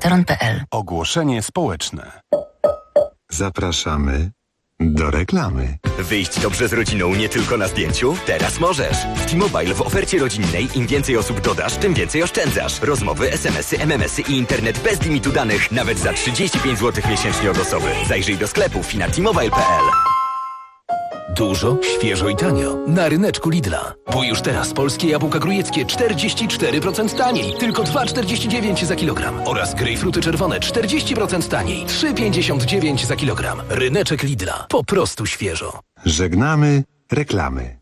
Veteran.pl. Ogłoszenie społeczne. Zapraszamy do reklamy. Wyjść dobrze z rodziną nie tylko na zdjęciu? Teraz możesz. W T-Mobile w ofercie rodzinnej im więcej osób dodasz, tym więcej oszczędzasz. Rozmowy, SMS-y, MMS-y i internet bez limitu danych. Nawet za 35 zł miesięcznie od osoby. Zajrzyj do sklepów i na T-Mobile.pl. Dużo, świeżo i tanio. Na ryneczku Lidla. Bo już teraz polskie jabłka grujeckie 44% taniej. Tylko 2,49 za kilogram. Oraz grejpfruty czerwone 40% taniej. 3,59 za kilogram. Ryneczek Lidla. Po prostu świeżo. Żegnamy reklamy.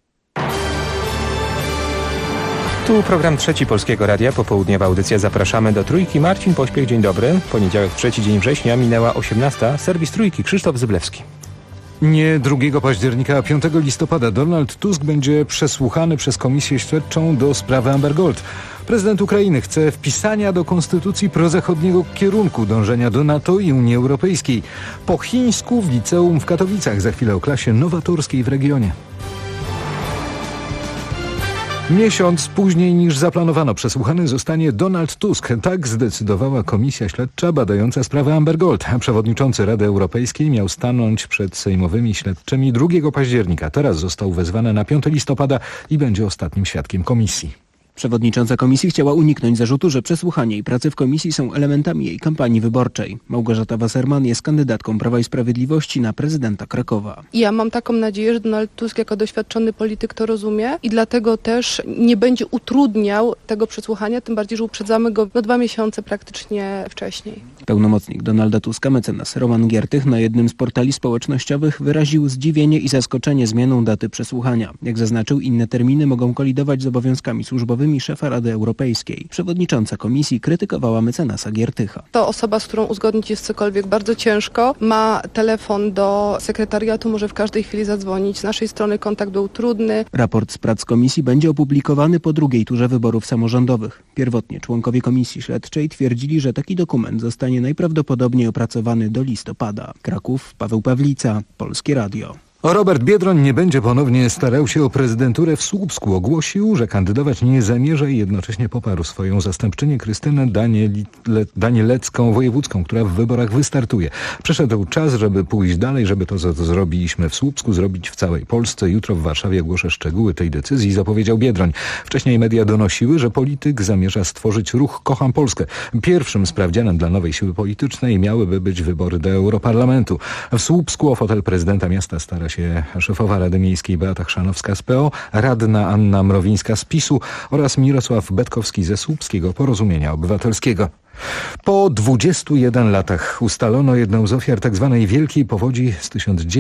Tu program Trzeci Polskiego Radia, popołudniowa audycja. Zapraszamy do Trójki. Marcin Pośpiech, dzień dobry. Poniedziałek, 3 dzień września, minęła 18. Serwis Trójki, Krzysztof Zyblewski. Nie 2 października, a 5 listopada Donald Tusk będzie przesłuchany przez Komisję Śledczą do sprawy Amber Gold. Prezydent Ukrainy chce wpisania do konstytucji prozachodniego kierunku dążenia do NATO i Unii Europejskiej. Po chińsku w liceum w Katowicach, za chwilę o klasie nowatorskiej w regionie. Miesiąc później niż zaplanowano przesłuchany zostanie Donald Tusk. Tak zdecydowała Komisja Śledcza badająca sprawę Amber Gold. Przewodniczący Rady Europejskiej miał stanąć przed sejmowymi śledczymi 2 października. Teraz został wezwany na 5 listopada i będzie ostatnim świadkiem komisji. Przewodnicząca komisji chciała uniknąć zarzutu, że przesłuchanie i prace w komisji są elementami jej kampanii wyborczej. Małgorzata Wasserman jest kandydatką Prawa i Sprawiedliwości na prezydenta Krakowa. Ja mam taką nadzieję, że Donald Tusk jako doświadczony polityk to rozumie i dlatego też nie będzie utrudniał tego przesłuchania, tym bardziej, że uprzedzamy go 2 miesiące praktycznie wcześniej. Pełnomocnik Donalda Tuska, mecenas Roman Giertych, na jednym z portali społecznościowych wyraził zdziwienie i zaskoczenie zmianą daty przesłuchania. Jak zaznaczył, inne terminy mogą kolidować z obowiązkami służbowymi szefa Rady Europejskiej. Przewodnicząca komisji krytykowała mecenasa Giertycha. To osoba, z którą uzgodnić jest cokolwiek bardzo ciężko. Ma telefon do sekretariatu, może w każdej chwili zadzwonić. Z naszej strony kontakt był trudny. Raport z prac komisji będzie opublikowany po 2. turze wyborów samorządowych. Pierwotnie członkowie komisji śledczej twierdzili, że taki dokument zostanie najprawdopodobniej opracowany do listopada. Kraków, Paweł Pawlica, Polskie Radio. Robert Biedroń nie będzie ponownie starał się o prezydenturę w Słupsku. Ogłosił, że kandydować nie zamierza i jednocześnie poparł swoją zastępczynię Krystynę Danielecką-Wojewódzką, która w wyborach wystartuje. Przyszedł czas, żeby pójść dalej, żeby to, co zrobiliśmy w Słupsku, zrobić w całej Polsce. Jutro w Warszawie ogłoszę szczegóły tej decyzji, zapowiedział Biedroń. Wcześniej media donosiły, że polityk zamierza stworzyć ruch Kocham Polskę. Pierwszym sprawdzianem dla nowej siły politycznej miałyby być wybory do Europarlamentu. W Słupsku o fotel prezydenta miasta stara się szefowa Rady Miejskiej Beata Chrzanowska z PO, radna Anna Mrowińska z PiS-u oraz Mirosław Betkowski ze Słupskiego Porozumienia Obywatelskiego. Po 21 latach ustalono jedną z ofiar tzw. Wielkiej Powodzi z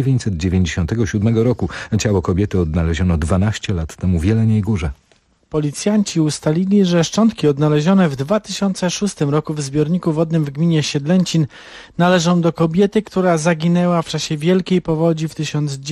1997 roku. Ciało kobiety odnaleziono 12 lat temu w Jeleniej Górze. Policjanci ustalili, że szczątki odnalezione w 2006 roku w zbiorniku wodnym w gminie Siedlęcin należą do kobiety, która zaginęła w czasie Wielkiej Powodzi w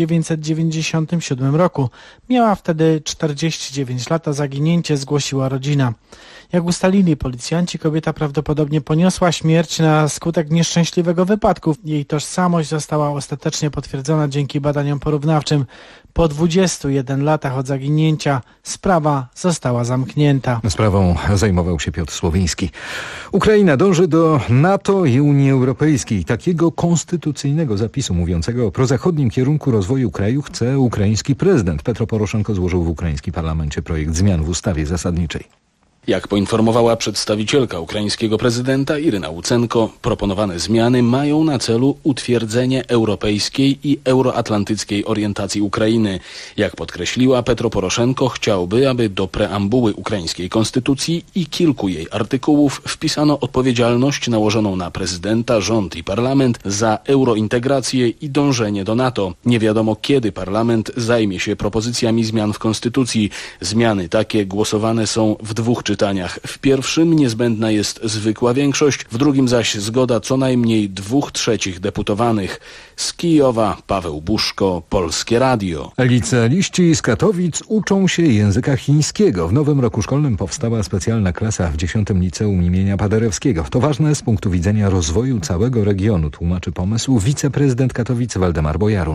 1997 roku. Miała wtedy 49 lat, a zaginięcie zgłosiła rodzina. Jak ustalili policjanci, kobieta prawdopodobnie poniosła śmierć na skutek nieszczęśliwego wypadku. Jej tożsamość została ostatecznie potwierdzona dzięki badaniom porównawczym. Po 21 latach od zaginięcia sprawa została zamknięta. Sprawą zajmował się Piotr Słowiński. Ukraina dąży do NATO i Unii Europejskiej. Takiego konstytucyjnego zapisu mówiącego o prozachodnim kierunku rozwoju kraju chce ukraiński prezydent. Petro Poroszenko złożył w ukraińskim parlamencie projekt zmian w ustawie zasadniczej. Jak poinformowała przedstawicielka ukraińskiego prezydenta Iryna Łucenko, proponowane zmiany mają na celu utwierdzenie europejskiej i euroatlantyckiej orientacji Ukrainy. Jak podkreśliła, Petro Poroszenko chciałby, aby do preambuły ukraińskiej konstytucji i kilku jej artykułów wpisano odpowiedzialność nałożoną na prezydenta, rząd i parlament za eurointegrację i dążenie do NATO. Nie wiadomo, kiedy parlament zajmie się propozycjami zmian w konstytucji. Zmiany takie głosowane są w 2 czytaniach. W pierwszym niezbędna jest zwykła większość, w drugim zaś zgoda co najmniej 2/3 deputowanych. Z Kijowa Paweł Buszko, Polskie Radio. Licealiści z Katowic uczą się języka chińskiego. W nowym roku szkolnym powstała specjalna klasa w 10. liceum imienia Paderewskiego. To ważne z punktu widzenia rozwoju całego regionu, tłumaczy pomysł wiceprezydent Katowic Waldemar Bojarun.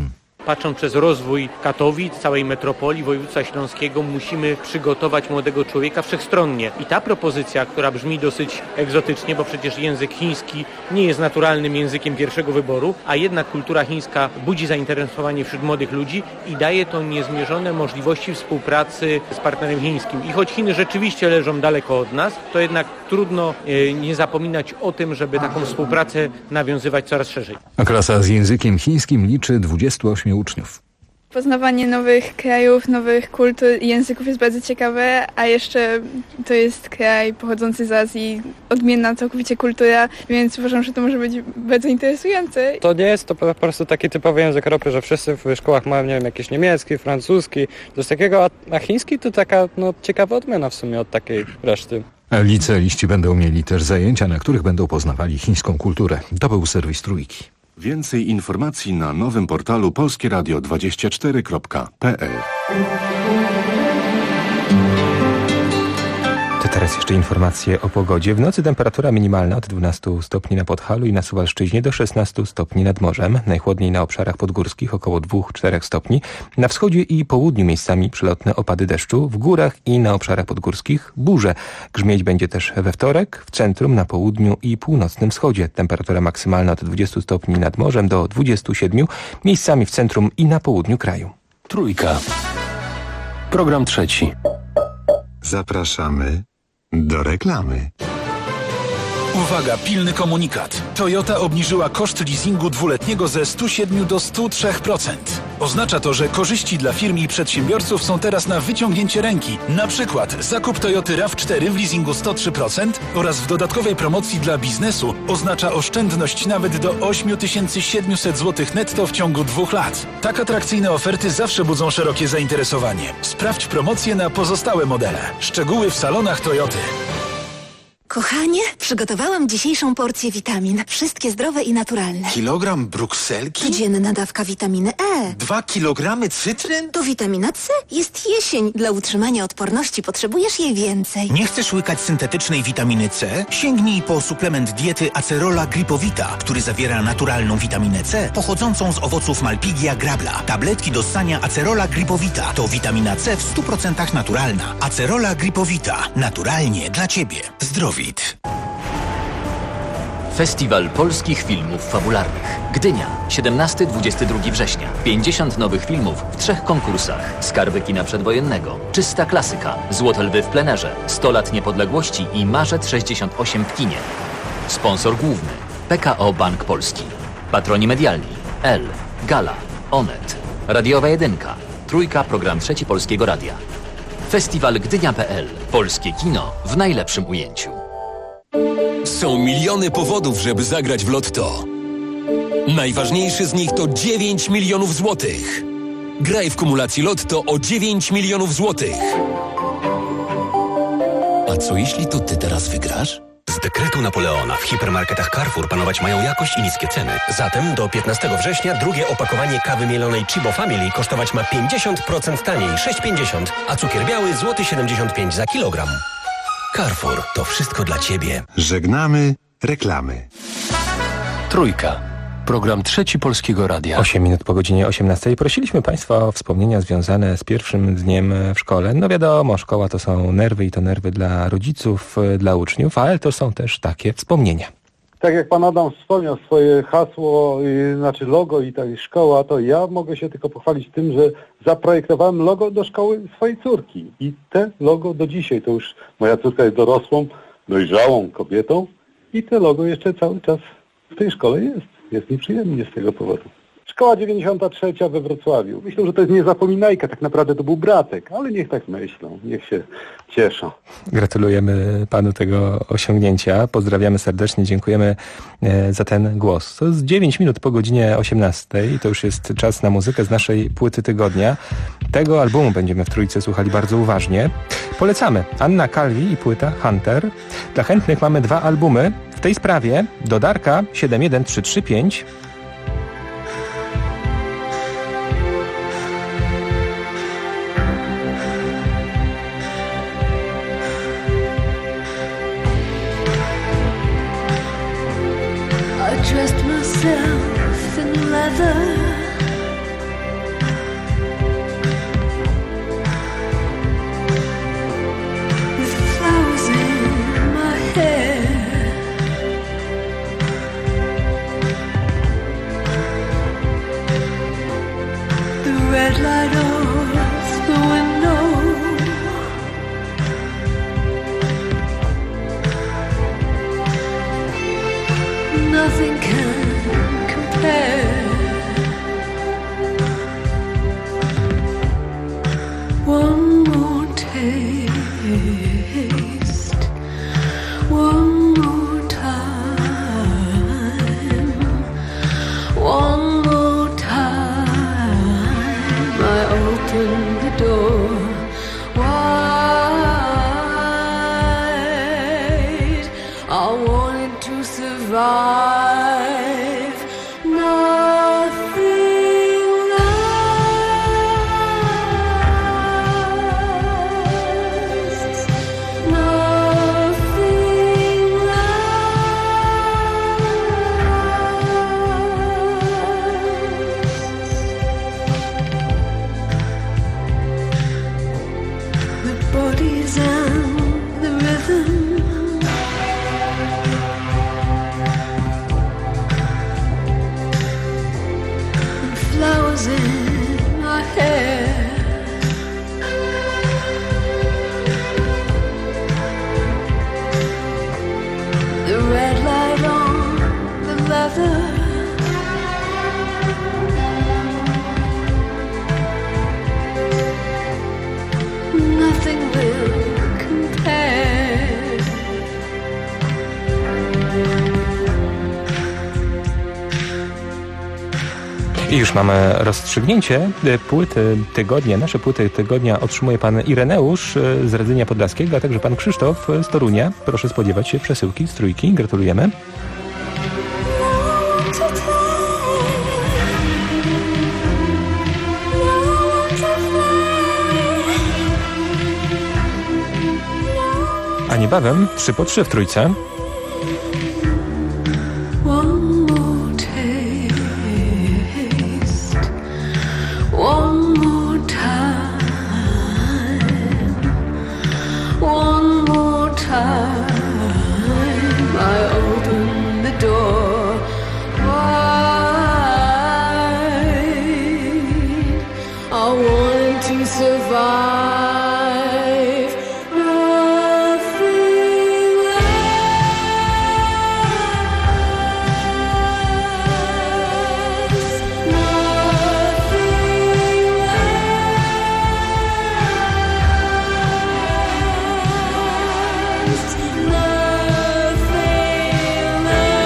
patrząc przez rozwój Katowic, całej metropolii, województwa śląskiego, musimy przygotować młodego człowieka wszechstronnie. I ta propozycja, która brzmi dosyć egzotycznie, bo przecież język chiński nie jest naturalnym językiem pierwszego wyboru, a jednak kultura chińska budzi zainteresowanie wśród młodych ludzi i daje to niezmierzone możliwości współpracy z partnerem chińskim. I choć Chiny rzeczywiście leżą daleko od nas, to jednak trudno nie zapominać o tym, żeby taką współpracę nawiązywać coraz szerzej. A klasa z językiem chińskim liczy 28 uczniów. Poznawanie nowych krajów, nowych kultur i języków jest bardzo ciekawe, a jeszcze to jest kraj pochodzący z Azji, odmienna całkowicie kultura, więc uważam, że to może być bardzo interesujące. To nie jest to po prostu taki typowy język Europy, że wszyscy w szkołach mają, nie wiem, jakiś niemiecki, francuski, coś takiego, a chiński to taka ciekawa odmiana w sumie od takiej reszty. Licealiści będą mieli też zajęcia, na których będą poznawali chińską kulturę. To był serwis Trójki. Więcej informacji na nowym portalu polskieradio24.pl. To teraz jeszcze informacje o pogodzie. W nocy temperatura minimalna od 12 stopni na Podhalu i na Suwalszczyźnie do 16 stopni nad morzem. Najchłodniej na obszarach podgórskich około 2-4 stopni. Na wschodzie i południu miejscami przelotne opady deszczu. W górach i na obszarach podgórskich burze. Grzmieć będzie też we wtorek w centrum, na południu i północnym wschodzie. Temperatura maksymalna od 20 stopni nad morzem do 27. Miejscami w centrum i na południu kraju. Trójka. Program trzeci. Zapraszamy do reklamy. Uwaga, pilny komunikat. Toyota obniżyła koszt leasingu dwuletniego ze 107 do 103%. Oznacza to, że korzyści dla firm i przedsiębiorców są teraz na wyciągnięcie ręki. Na przykład zakup Toyoty RAV4 w leasingu 103% oraz w dodatkowej promocji dla biznesu oznacza oszczędność nawet do 8700 zł netto w ciągu 2 lat. Tak atrakcyjne oferty zawsze budzą szerokie zainteresowanie. Sprawdź promocje na pozostałe modele. Szczegóły w salonach Toyoty. Kochanie, przygotowałam dzisiejszą porcję witamin. Wszystkie zdrowe i naturalne. Kilogram brukselki? Codzienna dawka witaminy E. 2 kilogramy cytryn? To witamina C. Jest jesień. Dla utrzymania odporności potrzebujesz jej więcej. Nie chcesz łykać syntetycznej witaminy C? Sięgnij po suplement diety Acerola Gripowita, który zawiera naturalną witaminę C pochodzącą z owoców Malpighia grabla. Tabletki do ssania Acerola Gripowita to witamina C w 100% naturalna. Acerola Gripowita. Naturalnie dla Ciebie. Zdrowit. Festiwal polskich filmów fabularnych. Gdynia, 17-22 września. 50 nowych filmów w 3 konkursach. Skarby kina przedwojennego, Czysta klasyka, Złote lwy w plenerze, 100 lat niepodległości i Marzec 68 w kinie. Sponsor główny PKO Bank Polski. Patroni medialni L, Gala, Onet, Radiowa Jedynka, Trójka, program trzeci Polskiego Radia. Festiwal Gdynia.pl. Polskie kino w najlepszym ujęciu. Są miliony powodów, żeby zagrać w Lotto. Najważniejszy z nich to 9 milionów złotych. Graj w kumulacji Lotto o 9 milionów złotych. A co jeśli to ty teraz wygrasz? Z dekretu Napoleona w hipermarketach Carrefour panować mają jakość i niskie ceny. Zatem do 15 września drugie opakowanie kawy mielonej Chibo Family kosztować ma 50% taniej, 6,50, a cukier biały złoty 75 za kilogram. Carrefour, to wszystko dla Ciebie. Żegnamy reklamy. Trójka. Program trzeci Polskiego Radia. 8 minut po godzinie 18. Prosiliśmy Państwa o wspomnienia związane z pierwszym dniem w szkole. No wiadomo, szkoła to są nerwy i to nerwy dla rodziców, dla uczniów, ale to są też takie wspomnienia. Tak jak pan Adam wspomniał swoje hasło, znaczy logo i ta szkoła, to ja mogę się tylko pochwalić tym, że zaprojektowałem logo do szkoły swojej córki. I te logo do dzisiaj, to już moja córka jest dorosłą, dojrzałą kobietą i te logo jeszcze cały czas w tej szkole jest. Jest mi przyjemnie z tego powodu. Szkoła 93 we Wrocławiu. Myślę, że to jest niezapominajka, tak naprawdę to był bratek, ale niech tak myślą, niech się cieszą. Gratulujemy panu tego osiągnięcia, pozdrawiamy serdecznie, dziękujemy za ten głos. To jest 9 minut po godzinie 18 i to już jest czas na muzykę z naszej płyty tygodnia. Tego albumu będziemy w Trójce słuchali bardzo uważnie. Polecamy Anna Calvi i płyta Hunter. Dla chętnych mamy 2 albumy. W tej sprawie do Darka 71335. I dressed myself in leather nothing can compare. One more taste, one more time, one more time. I open the door wide. I wanted to survive. Nothing lasts. Nothing lasts. The bodies and the rhythm. Flowers in my hair. The red light on the leather. Nothing will compare. I już mamy rozstrzygnięcie płyty tygodnia. Nasze płyty tygodnia otrzymuje pan Ireneusz z Radzenia Podlaskiego, a także pan Krzysztof z Torunia. Proszę spodziewać się przesyłki z Trójki. Gratulujemy. A niebawem 3 po 3 w Trójce. One more time, one more time. I open the door wide. I want to survive. Nothing lasts. Nothing lasts. Nothing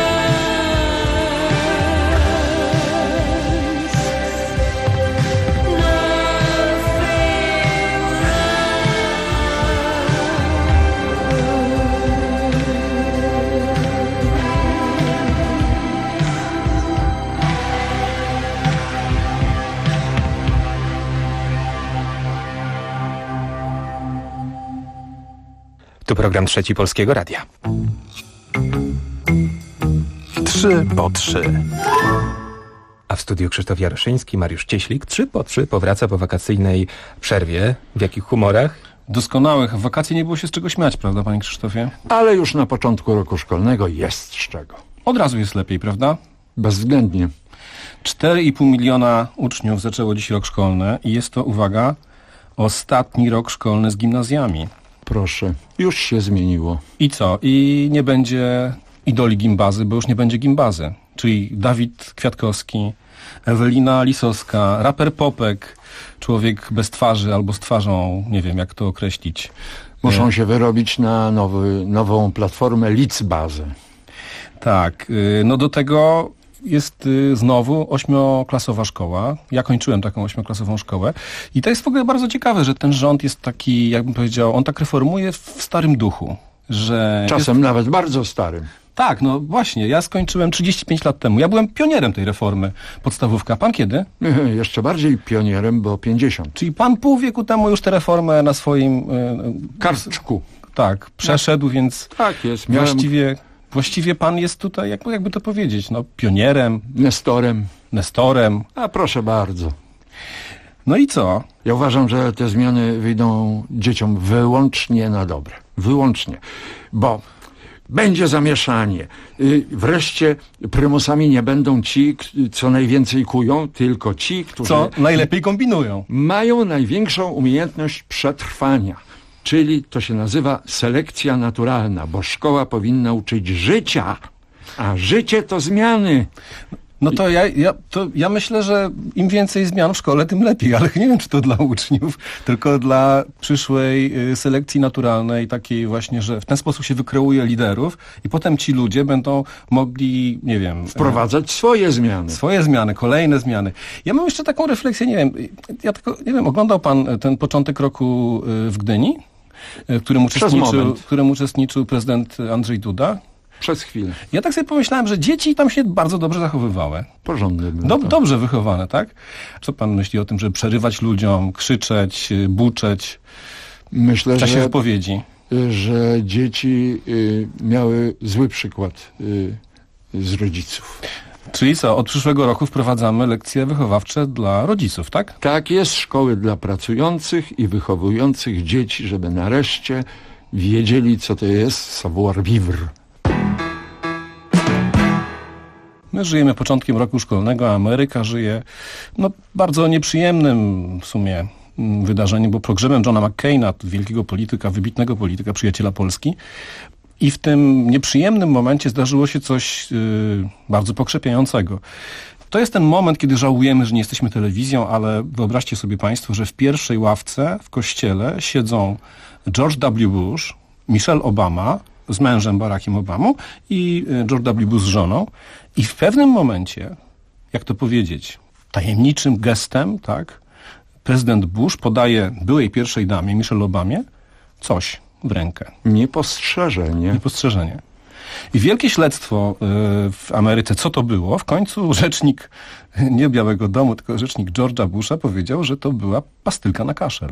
Tu program Trzeci Polskiego Radia. 3 po 3. A w studiu Krzysztof Jaroszyński, Mariusz Cieślik. 3 po 3 powraca po wakacyjnej przerwie. W jakich humorach? Doskonałych. W wakacje nie było się z czego śmiać, prawda, panie Krzysztofie? Ale już na początku roku szkolnego jest z czego. Od razu jest lepiej, prawda? Bezwzględnie. 4,5 miliona uczniów zaczęło dziś rok szkolny i jest to, uwaga, ostatni rok szkolny z gimnazjami. Proszę, już się zmieniło. I co? I nie będzie idoli gimbazy, bo już nie będzie gimbazy. Czyli Dawid Kwiatkowski, Ewelina Lisowska, raper Popek, człowiek bez twarzy albo z twarzą, nie wiem jak to określić. Muszą się wyrobić na nową platformę Litzbazę. Tak, no do tego jest znowu 8-klasowa szkoła. Ja kończyłem taką 8-klasową szkołę i to jest w ogóle bardzo ciekawe, że ten rząd jest taki, jakbym powiedział, on tak reformuje w starym duchu. Że czasem nawet bardzo starym. Tak, no właśnie, ja skończyłem 35 lat temu. Ja byłem pionierem tej reformy podstawówka. Pan kiedy? Jeszcze bardziej pionierem, bo 50. Czyli pan pół wieku temu już tę reformę na swoim kartczku. Tak, przeszedł, więc tak jest. Właściwie pan jest tutaj, jakby to powiedzieć, no pionierem. Nestorem. A proszę bardzo. No i co? Ja uważam, że te zmiany wyjdą dzieciom wyłącznie na dobre. Wyłącznie. Bo będzie zamieszanie. Wreszcie prymusami nie będą ci, co najwięcej kują, tylko ci, którzy... Co najlepiej kombinują. Mają największą umiejętność przetrwania. Czyli to się nazywa selekcja naturalna, bo szkoła powinna uczyć życia, A życie to zmiany. No to ja myślę, że im więcej zmian w szkole, tym lepiej, ale nie wiem, czy to dla uczniów, tylko dla przyszłej selekcji naturalnej, takiej właśnie, że w ten sposób się wykreuje liderów i potem ci ludzie będą mogli, nie wiem... Wprowadzać swoje zmiany. Swoje zmiany, kolejne zmiany. Ja mam jeszcze taką refleksję, nie wiem, oglądał pan ten początek roku w Gdyni, w którym uczestniczył prezydent Andrzej Duda? Przez chwilę. Ja tak sobie pomyślałem, że dzieci tam się bardzo dobrze zachowywały. Porządne. Dobrze wychowane, tak? Co pan myśli o tym, żeby przerywać ludziom, krzyczeć, buczeć Myślę, w czasie wypowiedzi? Że dzieci miały zły przykład z rodziców. Czyli co, od przyszłego roku wprowadzamy lekcje wychowawcze dla rodziców, tak? Tak jest, szkoły dla pracujących i wychowujących dzieci, żeby nareszcie wiedzieli, co to jest savoir vivre. My żyjemy początkiem roku szkolnego, a Ameryka żyje bardzo nieprzyjemnym w sumie wydarzeniem, bo pogrzebem Johna McCaina, wielkiego polityka, wybitnego polityka, przyjaciela Polski. I w tym nieprzyjemnym momencie zdarzyło się coś bardzo pokrzepiającego. To jest ten moment, kiedy żałujemy, że nie jesteśmy telewizją, ale wyobraźcie sobie państwo, że w pierwszej ławce w kościele siedzą George W. Bush, Michelle Obama z mężem Barackiem Obamą i George W. Bush z żoną. I w pewnym momencie, jak to powiedzieć, tajemniczym gestem, tak, prezydent Bush podaje byłej pierwszej damie, Michelle Obamie, coś w rękę. Niepostrzeżenie. I wielkie śledztwo w Ameryce, co to było? W końcu rzecznik, nie Białego Domu, tylko rzecznik George'a Busha powiedział, że to była pastylka na kaszel.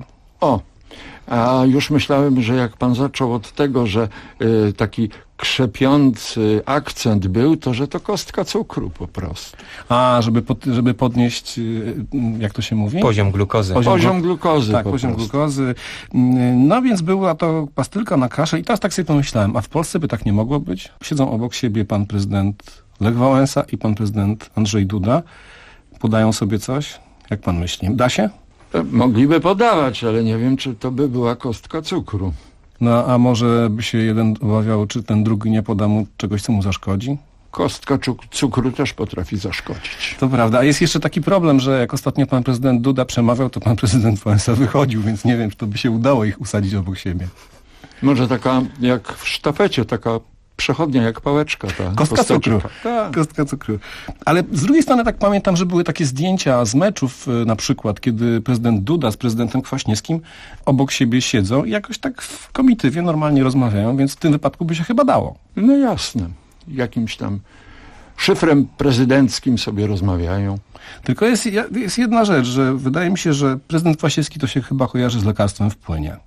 A już myślałem, że jak pan zaczął od tego, że taki krzepiący akcent był, to że to kostka cukru po prostu. A, żeby podnieść, jak to się mówi? Poziom glukozy. Poziom glukozy. Tak, poziom glukozy. No więc była to pastylka na kaszel i teraz tak sobie pomyślałem, a w Polsce by tak nie mogło być? Siedzą obok siebie pan prezydent Lech Wałęsa i pan prezydent Andrzej Duda. Podają sobie coś? Jak pan myśli? Da się? Mogliby podawać, ale nie wiem, czy to by była kostka cukru. No, a może by się jeden obawiał, czy ten drugi nie poda mu czegoś, co mu zaszkodzi? Kostka cukru też potrafi zaszkodzić. To prawda. A jest jeszcze taki problem, że jak ostatnio pan prezydent Duda przemawiał, to pan prezydent Wałęsa wychodził, więc nie wiem, czy to by się udało ich usadzić obok siebie. Może taka, jak w sztafecie, taka przechodnia, jak pałeczka. Kostka cukru. Tak. Kostka cukru. Ale z drugiej strony tak pamiętam, że były takie zdjęcia z meczów na przykład, kiedy prezydent Duda z prezydentem Kwaśniewskim obok siebie siedzą i jakoś tak w komitywie normalnie rozmawiają, więc w tym wypadku by się chyba dało. No jasne. Jakimś tam szyfrem prezydenckim sobie rozmawiają. Tylko jest jedna rzecz, że wydaje mi się, że prezydent Kwaśniewski to się chyba kojarzy z lekarstwem w płynie.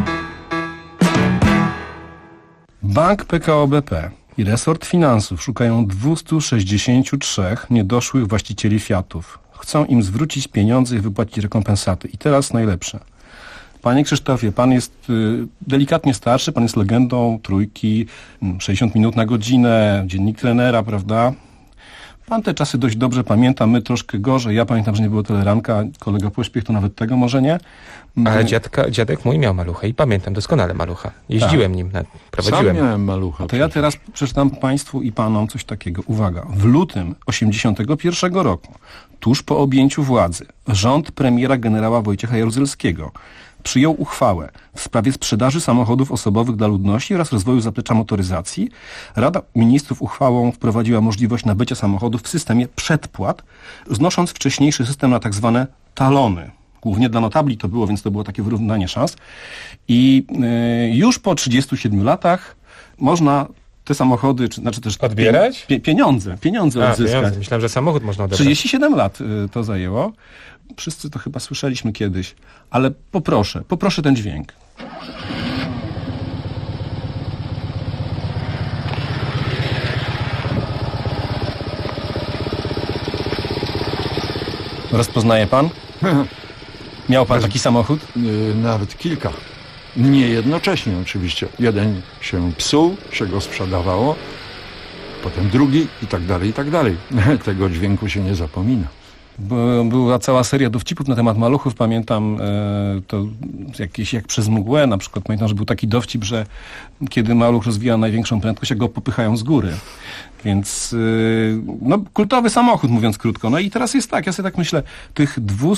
Bank PKO BP i resort finansów szukają 263 niedoszłych właścicieli Fiatów. Chcą im zwrócić pieniądze i wypłacić rekompensaty. I teraz najlepsze. Panie Krzysztofie, pan jest delikatnie starszy, pan jest legendą Trójki, 60 minut na godzinę, dziennik trenera, prawda? Pan te czasy dość dobrze pamięta, my troszkę gorzej. Ja pamiętam, że nie było teleranka, kolega Pośpiech to nawet tego może nie. Ale dziadek mój miał malucha i pamiętam doskonale malucha. Jeździłem nim, prowadziłem. Sam miałem malucha. To ja teraz przeczytam państwu i panom coś takiego. Uwaga, w lutym 1981 roku, tuż po objęciu władzy, rząd premiera generała Wojciecha Jaruzelskiego przyjął uchwałę w sprawie sprzedaży samochodów osobowych dla ludności oraz rozwoju zaplecza motoryzacji. Rada Ministrów uchwałą wprowadziła możliwość nabycia samochodów w systemie przedpłat, znosząc wcześniejszy system na tak zwane talony. Głównie dla notabli to było, więc to było takie wyrównanie szans. I już po 37 latach można te samochody, znaczy też odbierać? Pieniądze odzyskać. Myślałem, że samochód można odebrać. 37 lat to zajęło. Wszyscy to chyba słyszeliśmy kiedyś, ale poproszę ten dźwięk. Rozpoznaje pan? Miał pan taki samochód? Nawet kilka. Nie jednocześnie oczywiście. Jeden się psuł, się go sprzedawało, potem drugi i tak dalej, i tak dalej. Tego dźwięku się nie zapomina. Była cała seria dowcipów na temat maluchów. Pamiętam to jakieś jak przez mgłę. Na przykład pamiętam, że był taki dowcip, że kiedy maluch rozwija największą prędkość, jak go popychają z góry. Więc kultowy samochód, mówiąc krótko. No i teraz jest tak, ja sobie tak myślę, tych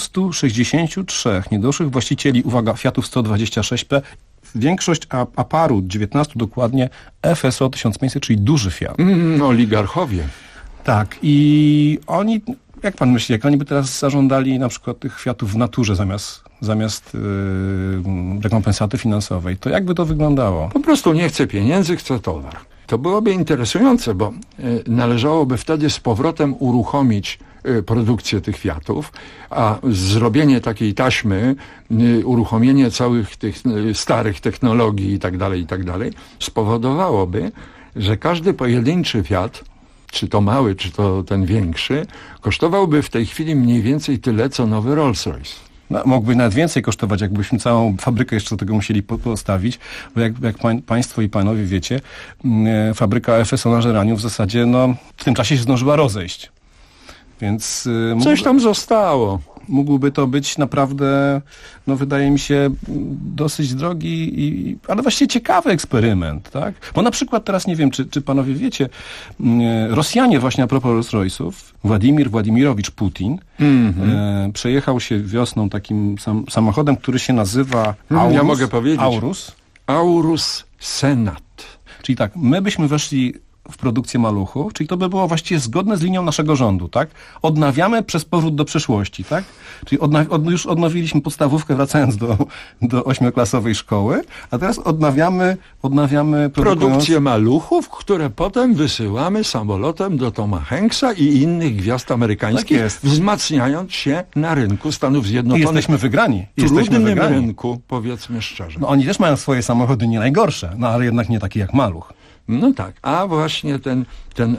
263 niedoszłych właścicieli, uwaga, Fiatów 126P, większość aparu, 19 dokładnie, FSO 1500, czyli duży Fiat. Oligarchowie. Tak. I oni, jak pan myśli, jak oni by teraz zażądali na przykład tych Fiatów w naturze zamiast rekompensaty finansowej, to jakby to wyglądało? Po prostu nie chce pieniędzy, chce towar. To byłoby interesujące, bo należałoby wtedy z powrotem uruchomić produkcję tych Fiatów, a zrobienie takiej taśmy, uruchomienie całych tych starych technologii i tak dalej, spowodowałoby, że każdy pojedynczy Fiat, czy to mały, czy to ten większy, kosztowałby w tej chwili mniej więcej tyle, co nowy Rolls-Royce. No, mógłby nawet więcej kosztować, jakbyśmy całą fabrykę jeszcze do tego musieli postawić, bo jak państwo i panowie wiecie, fabryka FSO na Żeraniu w zasadzie w tym czasie się zdążyła rozejść. Więc coś tam zostało. Mógłby to być naprawdę, wydaje mi się, dosyć drogi, ale właściwie ciekawy eksperyment, tak? Bo na przykład teraz nie wiem, czy panowie wiecie, Rosjanie właśnie a propos Rolls-Royce'ów, Władimirowicz Putin przejechał się wiosną takim samochodem, który się nazywa Aurus. Ja mogę powiedzieć. Aurus Senat. Czyli tak, my byśmy weszli w produkcję maluchów, czyli to by było właściwie zgodne z linią naszego rządu, tak? Odnawiamy przez powrót do przeszłości, tak? Czyli już odnowiliśmy podstawówkę, wracając do 8-klasowej szkoły, a teraz odnawiamy produkcję maluchów, które potem wysyłamy samolotem do Toma Hanksa i innych gwiazd amerykańskich, tak wzmacniając się na rynku Stanów Zjednoczonych. I jesteśmy wygrani. Trudnym rynku, powiedzmy szczerze. Oni też mają swoje samochody nie najgorsze, ale jednak nie takie jak maluch. No tak, a właśnie ten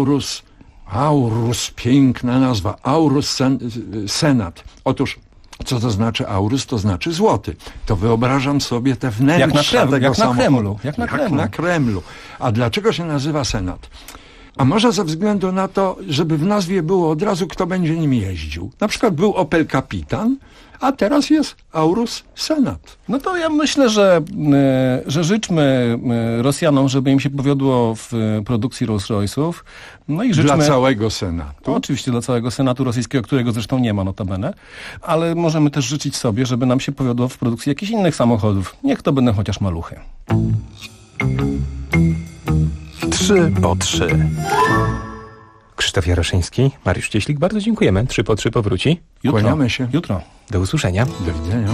Aurus, piękna nazwa, Aurus Senat. Otóż, co to znaczy Aurus? To znaczy złoty. To wyobrażam sobie te wnętrza tego samochodu. Jak na Kremlu. A dlaczego się nazywa Senat? A może ze względu na to, żeby w nazwie było od razu, kto będzie nim jeździł. Na przykład był Opel Kapitan, a teraz jest Aurus Senat. No to ja myślę, że życzmy Rosjanom, żeby im się powiodło w produkcji Rolls-Royce'ów. No i życzmy... Dla całego Senatu. Oczywiście dla całego Senatu rosyjskiego, którego zresztą nie ma notabene, ale możemy też życzyć sobie, żeby nam się powiodło w produkcji jakichś innych samochodów. Niech to będą chociaż maluchy. 3 po 3. Krzysztof Jaroszyński, Mariusz Cieślik, bardzo dziękujemy. 3 po 3 powróci. Kłaniamy się. Jutro. Do usłyszenia. Do widzenia.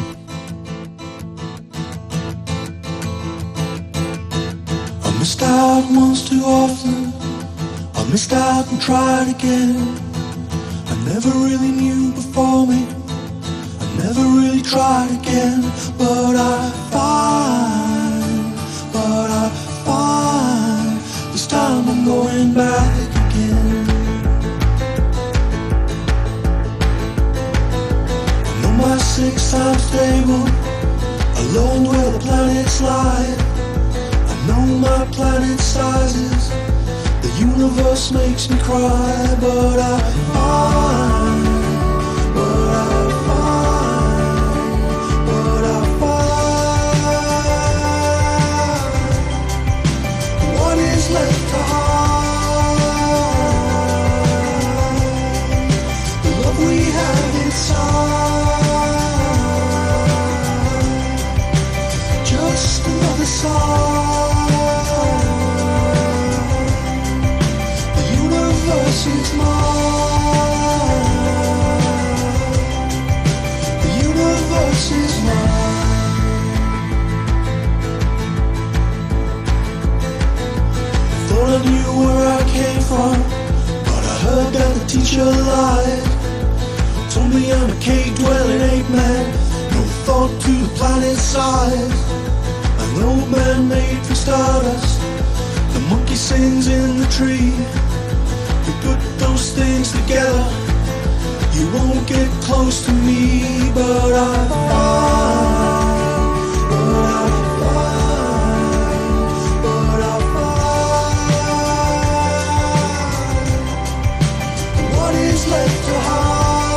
I missed out once too often. I missed out and tried again. I never really knew before me. I never really tried again. But I find this time I'm going back again. I know my 6 times stable, alone where the planets lie. I know my planet sizes, the universe makes me cry. But I find what is left to hide. The love we have inside, just another side. The universe is mine. The universe is mine. Thought I knew where I came from, but I heard that the teacher lied. Told me I'm a cave-dwelling ape-man, no thought to the planet's size. An old man made from stardust, the monkey sings in the tree. You put those things together, you won't get close to me. But I find what is left to hide.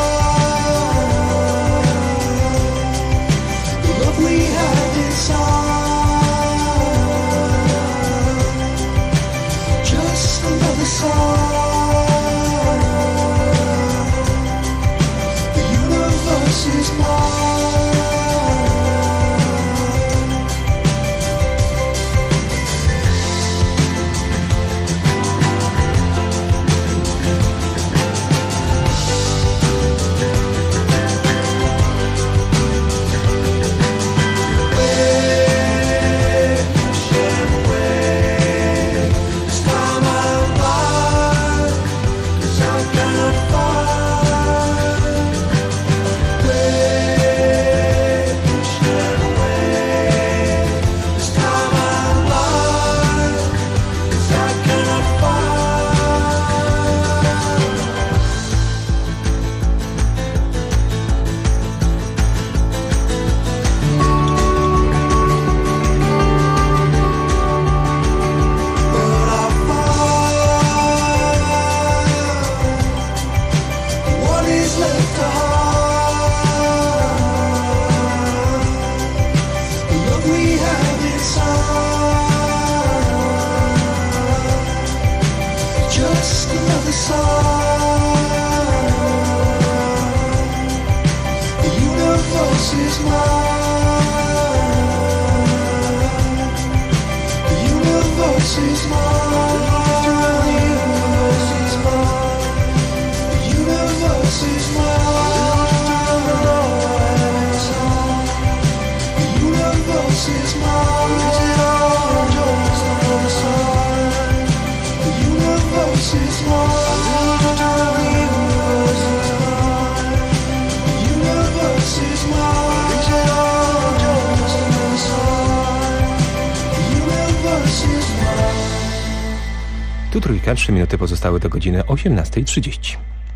Tu Trójka, 3 minuty pozostałe do godziny 18:30.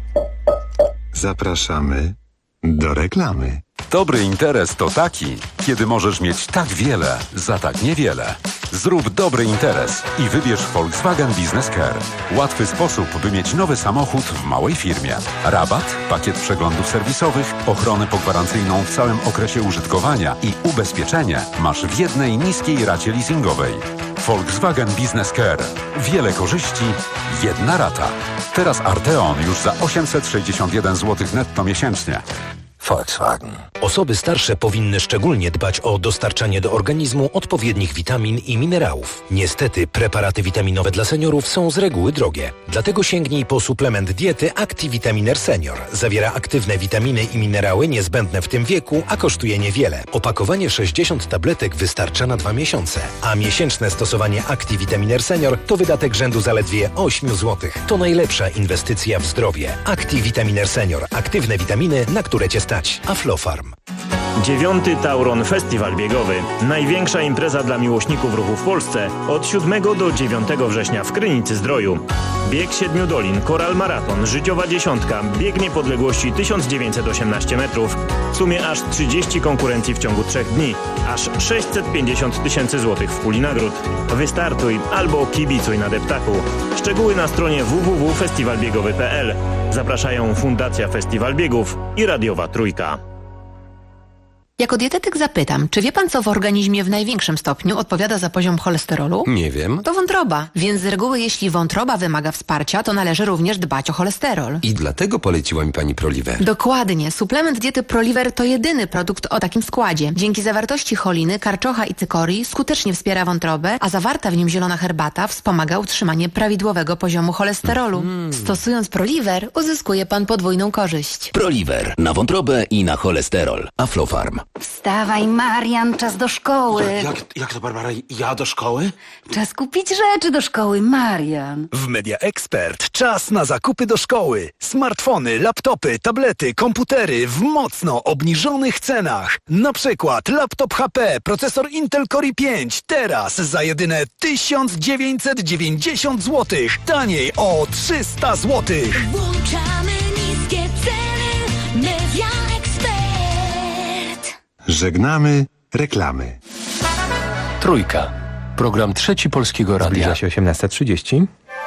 Zapraszamy do reklamy. Dobry interes to taki, kiedy możesz mieć tak wiele za tak niewiele. Zrób dobry interes i wybierz Volkswagen Business Care. Łatwy sposób, by mieć nowy samochód w małej firmie. Rabat, pakiet przeglądów serwisowych, ochronę pogwarancyjną w całym okresie użytkowania i ubezpieczenie masz w jednej niskiej racie leasingowej. Volkswagen Business Care. Wiele korzyści, jedna rata. Teraz Arteon już za 861 zł netto miesięcznie. Volkswagen. Osoby starsze powinny szczególnie dbać o dostarczanie do organizmu odpowiednich witamin i minerałów. Niestety preparaty witaminowe dla seniorów są z reguły drogie. Dlatego sięgnij po suplement diety ActiVitaminer Senior. Zawiera aktywne witaminy i minerały niezbędne w tym wieku, a kosztuje niewiele. Opakowanie 60 tabletek wystarcza na 2 miesiące, a miesięczne stosowanie ActiVitaminer Senior to wydatek rzędu zaledwie 8 zł. To najlepsza inwestycja w zdrowie. ActiVitaminer Senior. Aktywne witaminy, na które Cię stać. Aflofarm. 9. Tauron Festiwal Biegowy. Największa impreza dla miłośników ruchu w Polsce od 7 do 9 września w Krynicy-Zdroju. Bieg 7 dolin, Koral Maraton, Życiowa Dziesiątka, bieg niepodległości 1918 metrów. W sumie aż 30 konkurencji w ciągu 3 dni. Aż 650 tysięcy złotych w puli nagród. Wystartuj albo kibicuj na deptaku. Szczegóły na stronie www.festiwalbiegowy.pl. Zapraszają Fundacja Festiwal Biegów i Radiowa Trójka. Jako dietetyk zapytam, czy wie pan, co w organizmie w największym stopniu odpowiada za poziom cholesterolu? Nie wiem. To wątroba. Więc z reguły, jeśli wątroba wymaga wsparcia, to należy również dbać o cholesterol. I dlatego poleciła mi pani Proliver. Dokładnie. Suplement diety Proliver to jedyny produkt o takim składzie. Dzięki zawartości choliny, karczocha i cykorii skutecznie wspiera wątrobę, a zawarta w nim zielona herbata wspomaga utrzymanie prawidłowego poziomu cholesterolu. Stosując Proliver, uzyskuje pan podwójną korzyść. Proliver. Na wątrobę i na cholesterol. Aflofarm. Wstawaj, Marian, czas do szkoły. Jak to, Barbara? Ja do szkoły? Czas kupić rzeczy do szkoły, Marian. W Media Expert czas na zakupy do szkoły. Smartfony, laptopy, tablety, komputery w mocno obniżonych cenach. Na przykład laptop HP, procesor Intel Core i5 teraz za jedyne 1990 zł. Taniej o 300 zł. Włączamy niskie ceny. Media Expert. Żegnamy reklamy. Trójka. Program Trzeci Polskiego Radia. Zbliża się 18:30.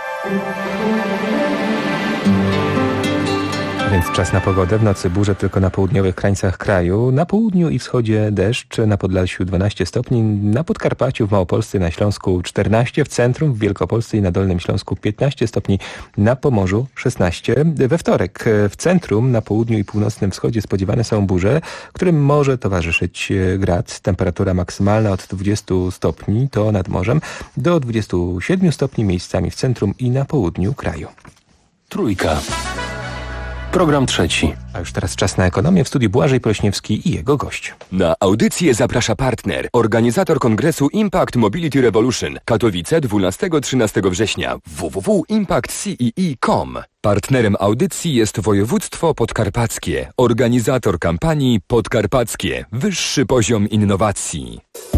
Więc czas na pogodę. W nocy burze tylko na południowych krańcach kraju. Na południu i wschodzie deszcz. Na Podlasiu 12 stopni. Na Podkarpaciu, w Małopolsce i na Śląsku 14. W centrum, w Wielkopolsce i na Dolnym Śląsku 15 stopni. Na Pomorzu 16. We wtorek w centrum, na południu i północnym wschodzie spodziewane są burze, którym może towarzyszyć grad. Temperatura maksymalna od 20 stopni, to nad morzem, do 27 stopni miejscami w centrum i na południu kraju. Trójka. Program trzeci. A już teraz czas na ekonomię. W studiu Błażej Prośniewski i jego gość. Na audycję zaprasza partner, organizator kongresu Impact Mobility Revolution, Katowice 12-13 września, www.impactcee.com. Partnerem audycji jest województwo podkarpackie, organizator kampanii Podkarpackie, wyższy poziom innowacji.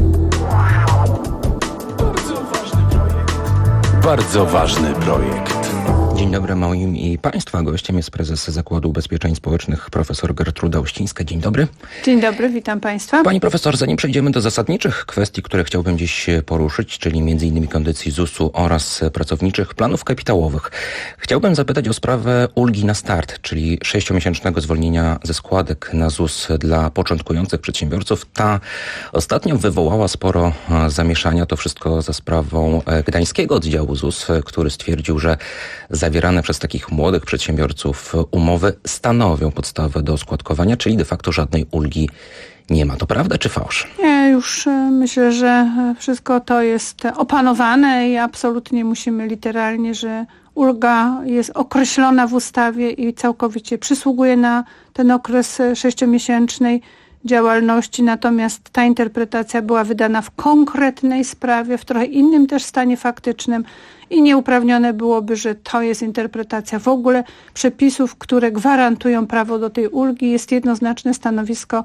Bardzo ważny projekt. Dzień dobry, moim i Państwa gościem jest prezes Zakładu Ubezpieczeń Społecznych profesor Gertruda Uścińska. Dzień dobry. Dzień dobry, witam Państwa. Pani profesor, zanim przejdziemy do zasadniczych kwestii, które chciałbym dziś poruszyć, czyli m.in. kondycji ZUS-u oraz pracowniczych planów kapitałowych, chciałbym zapytać o sprawę ulgi na start, czyli 6-miesięcznego zwolnienia ze składek na ZUS dla początkujących przedsiębiorców. Ta ostatnio wywołała sporo zamieszania, to wszystko za sprawą gdańskiego oddziału ZUS, który stwierdził, że zawierane przez takich młodych przedsiębiorców umowy stanowią podstawę do składkowania, czyli de facto żadnej ulgi nie ma. To prawda czy fałsz? Nie, już myślę, że wszystko to jest opanowane i absolutnie musimy literalnie, że ulga jest określona w ustawie i całkowicie przysługuje na ten okres 6-miesięcznej działalności, natomiast ta interpretacja była wydana w konkretnej sprawie, w trochę innym też stanie faktycznym i nieuprawnione byłoby, że to jest interpretacja w ogóle przepisów, które gwarantują prawo do tej ulgi. Jest jednoznaczne stanowisko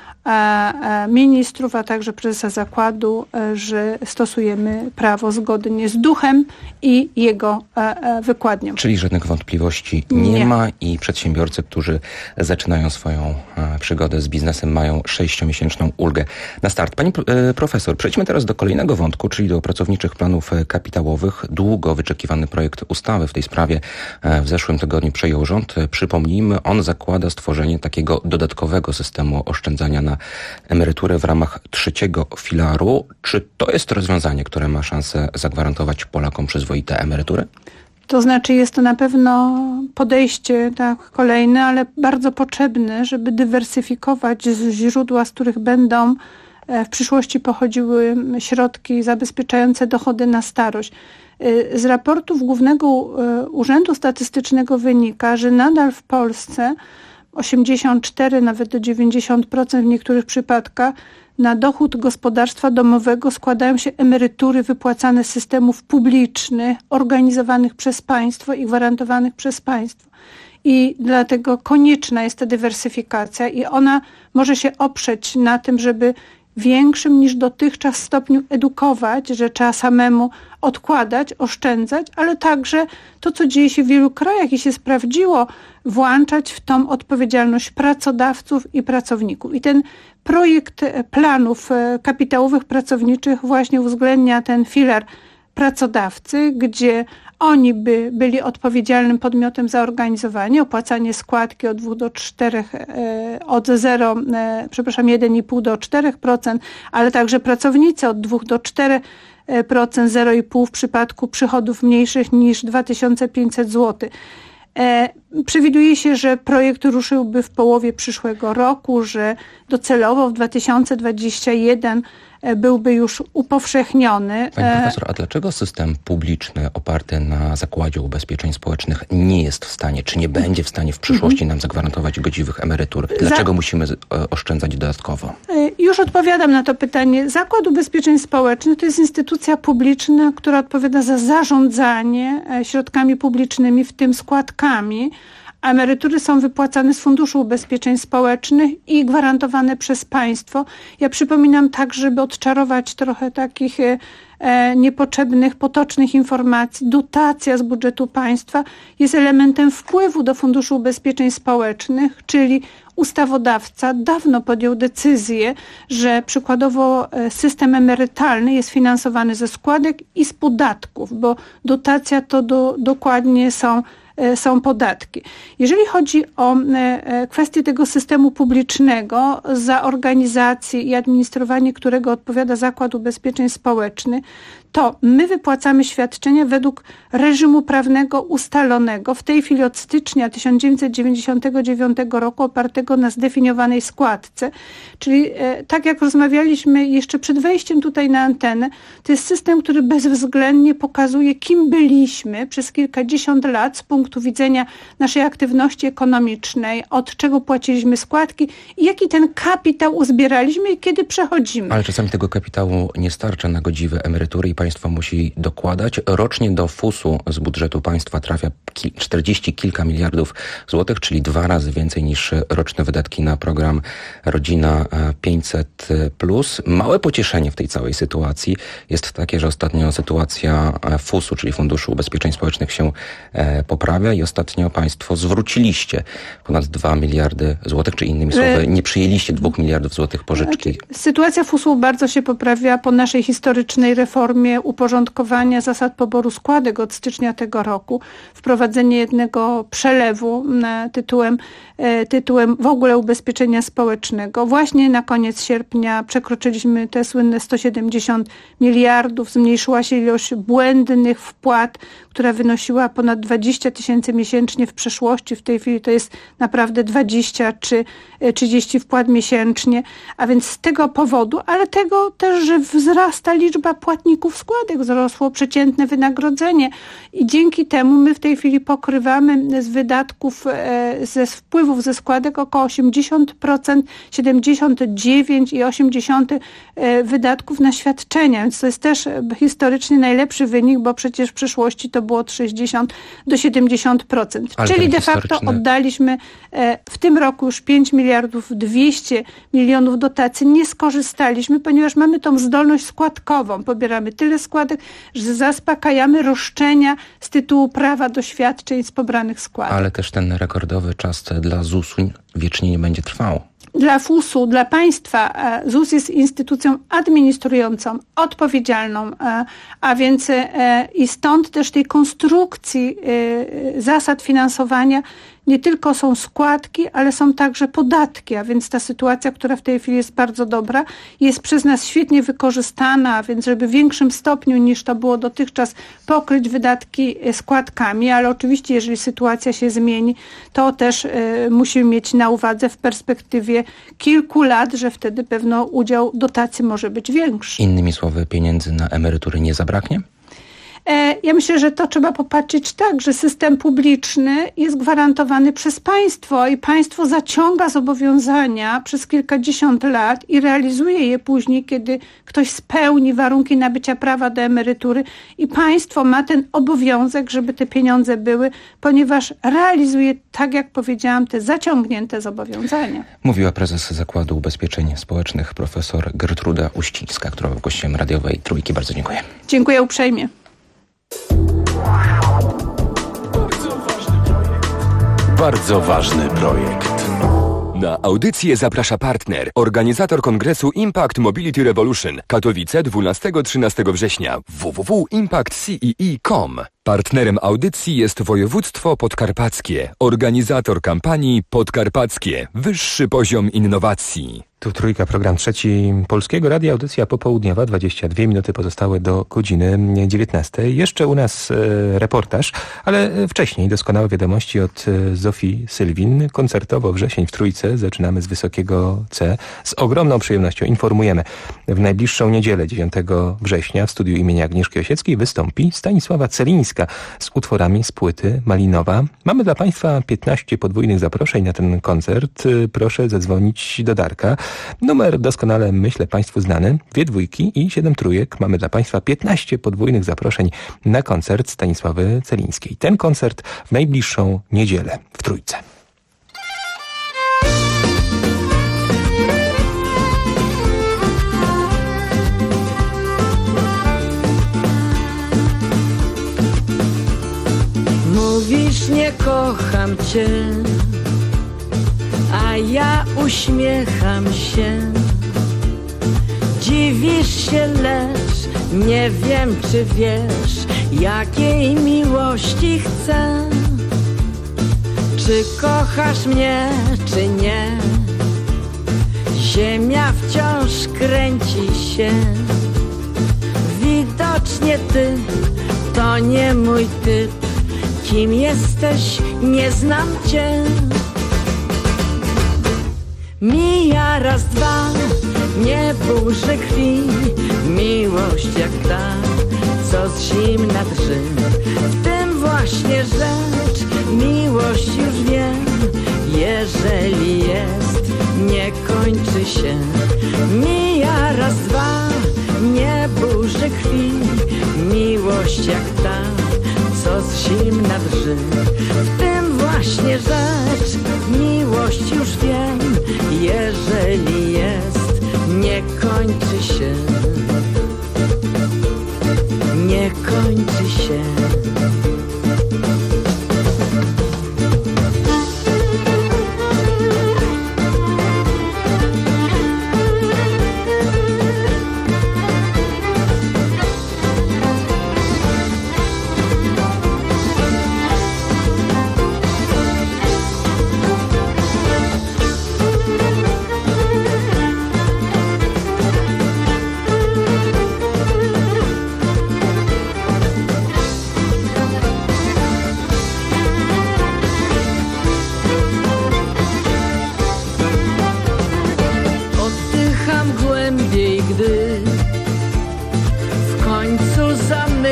ministrów, a także prezesa zakładu, że stosujemy prawo zgodnie z duchem i jego wykładnią. Czyli żadnych wątpliwości nie ma i przedsiębiorcy, którzy zaczynają swoją przygodę z biznesem, mają 6-miesięczną ulgę na start. Pani profesor, przejdźmy teraz do kolejnego wątku, czyli do pracowniczych planów kapitałowych. Długo wyczekiwany projekt ustawy w tej sprawie w zeszłym tygodniu przejął rząd. Przypomnijmy, on zakłada stworzenie takiego dodatkowego systemu oszczędzania na emeryturę w ramach 3. filaru. Czy to jest rozwiązanie, które ma szansę zagwarantować Polakom przyzwoite emerytury? To znaczy jest to na pewno podejście kolejne, ale bardzo potrzebne, żeby dywersyfikować źródła, z których będą w przyszłości pochodziły środki zabezpieczające dochody na starość. Z raportów Głównego Urzędu Statystycznego wynika, że nadal w Polsce 84, nawet do 90% w niektórych przypadkach na dochód gospodarstwa domowego składają się emerytury wypłacane z systemów publicznych, organizowanych przez państwo i gwarantowanych przez państwo. I dlatego konieczna jest ta dywersyfikacja i ona może się oprzeć na tym, żeby większym niż dotychczas stopniu edukować, że trzeba samemu odkładać, oszczędzać, ale także to, co dzieje się w wielu krajach i się sprawdziło, włączać w tą odpowiedzialność pracodawców i pracowników. I ten projekt planów kapitałowych pracowniczych właśnie uwzględnia ten filar pracodawcy, gdzie oni by byli odpowiedzialnym podmiotem za organizowanie, opłacanie składki od 2 do 4, od 1,5 do 4%, ale także pracownicy od 2 do 4%, 0,5% w przypadku przychodów mniejszych niż 2500 zł. Przewiduje się, że projekt ruszyłby w połowie przyszłego roku, że docelowo w 2021 byłby już upowszechniony. Pani profesor, a dlaczego system publiczny oparty na Zakładzie Ubezpieczeń Społecznych nie jest w stanie, czy nie będzie w stanie w przyszłości nam zagwarantować godziwych emerytur? Dlaczego musimy oszczędzać dodatkowo? Już odpowiadam na to pytanie. Zakład Ubezpieczeń Społecznych to jest instytucja publiczna, która odpowiada za zarządzanie środkami publicznymi, w tym składkami. A emerytury są wypłacane z Funduszu Ubezpieczeń Społecznych i gwarantowane przez państwo. Ja przypominam tak, żeby odczarować trochę takich niepotrzebnych, potocznych informacji. Dotacja z budżetu państwa jest elementem wpływu do Funduszu Ubezpieczeń Społecznych, czyli ustawodawca dawno podjął decyzję, że przykładowo system emerytalny jest finansowany ze składek i z podatków, bo dotacja to dokładnie są podatki. Jeżeli chodzi o kwestię tego systemu publicznego, za organizację i administrowanie którego odpowiada Zakład Ubezpieczeń Społecznych, to my wypłacamy świadczenia według reżimu prawnego ustalonego w tej chwili od stycznia 1999 roku opartego na zdefiniowanej składce. Czyli tak jak rozmawialiśmy jeszcze przed wejściem tutaj na antenę, to jest system, który bezwzględnie pokazuje, kim byliśmy przez kilkadziesiąt lat z punktu widzenia naszej aktywności ekonomicznej, od czego płaciliśmy składki i jaki ten kapitał uzbieraliśmy i kiedy przechodzimy. Ale czasami tego kapitału nie starcza na godziwe emerytury i państwo musi dokładać. Rocznie do FUS-u z budżetu państwa trafia 40 kilka miliardów złotych, czyli 2 razy więcej niż roczne wydatki na program Rodzina 500+. Małe pocieszenie w tej całej sytuacji jest takie, że ostatnio sytuacja FUS-u, czyli Funduszu Ubezpieczeń Społecznych się poprawia i ostatnio państwo zwróciliście ponad 2 miliardy złotych, czy innymi słowy nie przyjęliście 2 miliardów złotych pożyczki. Sytuacja FUS-u bardzo się poprawia po naszej historycznej reformie formie uporządkowania zasad poboru składek od stycznia tego roku, wprowadzenie jednego przelewu tytułem w ogóle ubezpieczenia społecznego. Właśnie na koniec sierpnia przekroczyliśmy te słynne 170 miliardów, zmniejszyła się ilość błędnych wpłat, która wynosiła ponad 20 tysięcy miesięcznie w przeszłości. W tej chwili to jest naprawdę 20 czy 30 wpłat miesięcznie, a więc z tego powodu, ale tego też, że wzrasta liczba płatników składek, wzrosło przeciętne wynagrodzenie i dzięki temu my w tej chwili pokrywamy z wydatków, ze wpływów ze składek około 80%, 79,8% wydatków na świadczenia, więc to jest też historycznie najlepszy wynik, bo przecież w przeszłości to było od 60 do 70%. Czyli de facto oddaliśmy w tym roku już 5 miliardów 200 milionów dotacji. Nie skorzystaliśmy, ponieważ mamy tą zdolność składkową. Pobieramy tyle składek, że zaspokajamy roszczenia z tytułu prawa do świadczeń z pobranych składek. Ale też ten rekordowy czas dla ZUS-u wiecznie nie będzie trwał. Dla FUS-u, dla państwa ZUS jest instytucją administrującą, odpowiedzialną, a więc i stąd też tej konstrukcji zasad finansowania nie tylko są składki, ale są także podatki, a więc ta sytuacja, która w tej chwili jest bardzo dobra, jest przez nas świetnie wykorzystana, a więc żeby w większym stopniu niż to było dotychczas pokryć wydatki składkami, ale oczywiście jeżeli sytuacja się zmieni, to też musimy mieć na uwadze w perspektywie kilku lat, że wtedy pewno udział dotacji może być większy. Innymi słowy, pieniędzy na emerytury nie zabraknie? Ja myślę, że to trzeba popatrzeć tak, że system publiczny jest gwarantowany przez państwo i państwo zaciąga zobowiązania przez kilkadziesiąt lat i realizuje je później, kiedy ktoś spełni warunki nabycia prawa do emerytury i państwo ma ten obowiązek, żeby te pieniądze były, ponieważ realizuje, tak jak powiedziałam, te zaciągnięte zobowiązania. Mówiła prezes Zakładu Ubezpieczeń Społecznych profesor Gertruda Uścińska, która była gościem radiowej Trójki. Bardzo dziękuję. Dziękuję uprzejmie. Bardzo ważny projekt. Na audycję zaprasza partner, organizator kongresu Impact Mobility Revolution, Katowice 12-13 września, www.impactcee.com. Partnerem audycji jest województwo podkarpackie, organizator kampanii Podkarpackie, wyższy poziom innowacji. Tu Trójka, program trzeci Polskiego Radia, audycja popołudniowa, 22 minuty pozostałe do godziny 19. Jeszcze u nas reportaż, ale wcześniej doskonałe wiadomości od Zofii Sylwin. Koncertowo wrzesień w Trójce, zaczynamy z wysokiego C. Z ogromną przyjemnością informujemy. W najbliższą niedzielę, 9 września, w studiu imienia Agnieszki Osieckiej wystąpi Stanisława Celińska z utworami z płyty Malinowa. Mamy dla Państwa 15 podwójnych zaproszeń na ten koncert. Proszę zadzwonić do Darka. Numer doskonale, myślę, Państwu znany. 2 dwójki i 7 trójek. Mamy dla Państwa 15 podwójnych zaproszeń na koncert Stanisławy Celińskiej. Ten koncert w najbliższą niedzielę w Trójce. Mówisz, nie kocham cię, a ja uśmiecham się. Dziwisz się, lecz nie wiem, czy wiesz, jakiej miłości chcę. Czy kochasz mnie, czy nie? Ziemia wciąż kręci się. Widocznie ty to nie mój typ. Kim jesteś, nie znam cię. Mija raz, dwa, nie burzy krwi. Miłość jak ta, co z zimna drży. W tym właśnie rzecz, miłość już wiem. Jeżeli jest, nie kończy się. Mija raz, dwa, nie burzy krwi. Miłość jak ta, co z zimna drży. W tym właśnie rzecz, miłość już wiem. Jeżeli jest, nie kończy się. Nie kończy się.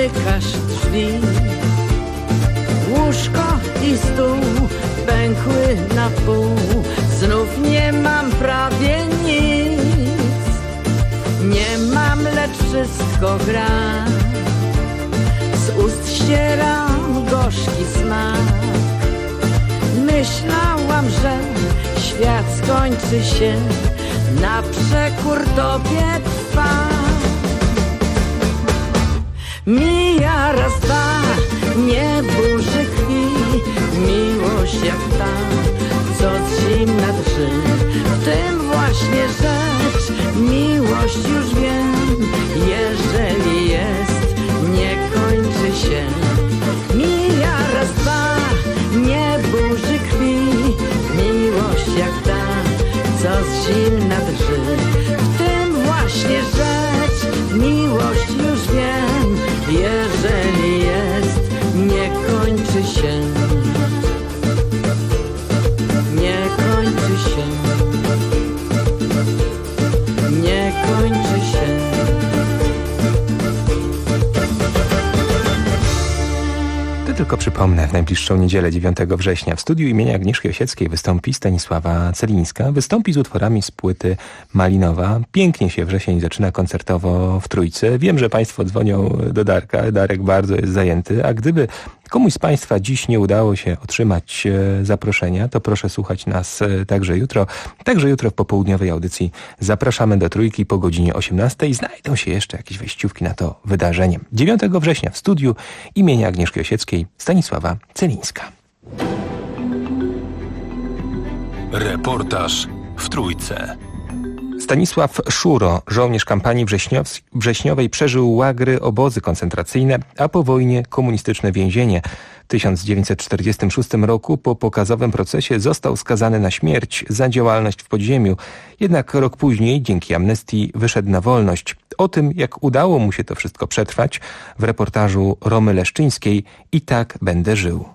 zamykasz drzwi. Łóżko i stół pękły na pół, znów nie mam prawie nic. Nie mam, lecz wszystko gra, z ust ścieram gorzki smak. Myślałam, że świat skończy się, na przekór tobie trwa. Mija raz, dwa, nie burzy krwi, miłość jak ta, co z zimna drży. W tym właśnie rzecz, miłość już wiem, jeżeli jest, nie kończy się. Mija raz, dwa, nie burzy krwi, miłość jak ta, co z zimna drży. W tym właśnie rzecz, miłość już wiem, jeżeli jest, nie kończy się. Nie kończy się. Nie kończy się. Tylko przypomnę, w najbliższą niedzielę 9 września w studiu imienia Agnieszki Osieckiej wystąpi Stanisława Celińska. Wystąpi z utworami z płyty Malinowa. Pięknie się wrzesień zaczyna koncertowo w Trójce. Wiem, że Państwo dzwonią do Darka. Darek bardzo jest zajęty, a gdyby komuś z Państwa dziś nie udało się otrzymać zaproszenia, to proszę słuchać nas także jutro. Także jutro w popołudniowej audycji zapraszamy do Trójki po godzinie 18. Znajdą się jeszcze jakieś wejściówki na to wydarzenie. 9 września w studiu imienia Agnieszki Osieckiej Stanisława Celińska. Reportaż w Trójce. Stanisław Szuro, żołnierz kampanii wrześniowej, przeżył łagry, obozy koncentracyjne, a po wojnie komunistyczne więzienie. W 1946 roku po pokazowym procesie został skazany na śmierć za działalność w podziemiu. Jednak rok później, dzięki amnestii, wyszedł na wolność. O tym, jak udało mu się to wszystko przetrwać, w reportażu Romy Leszczyńskiej "I tak będę żył".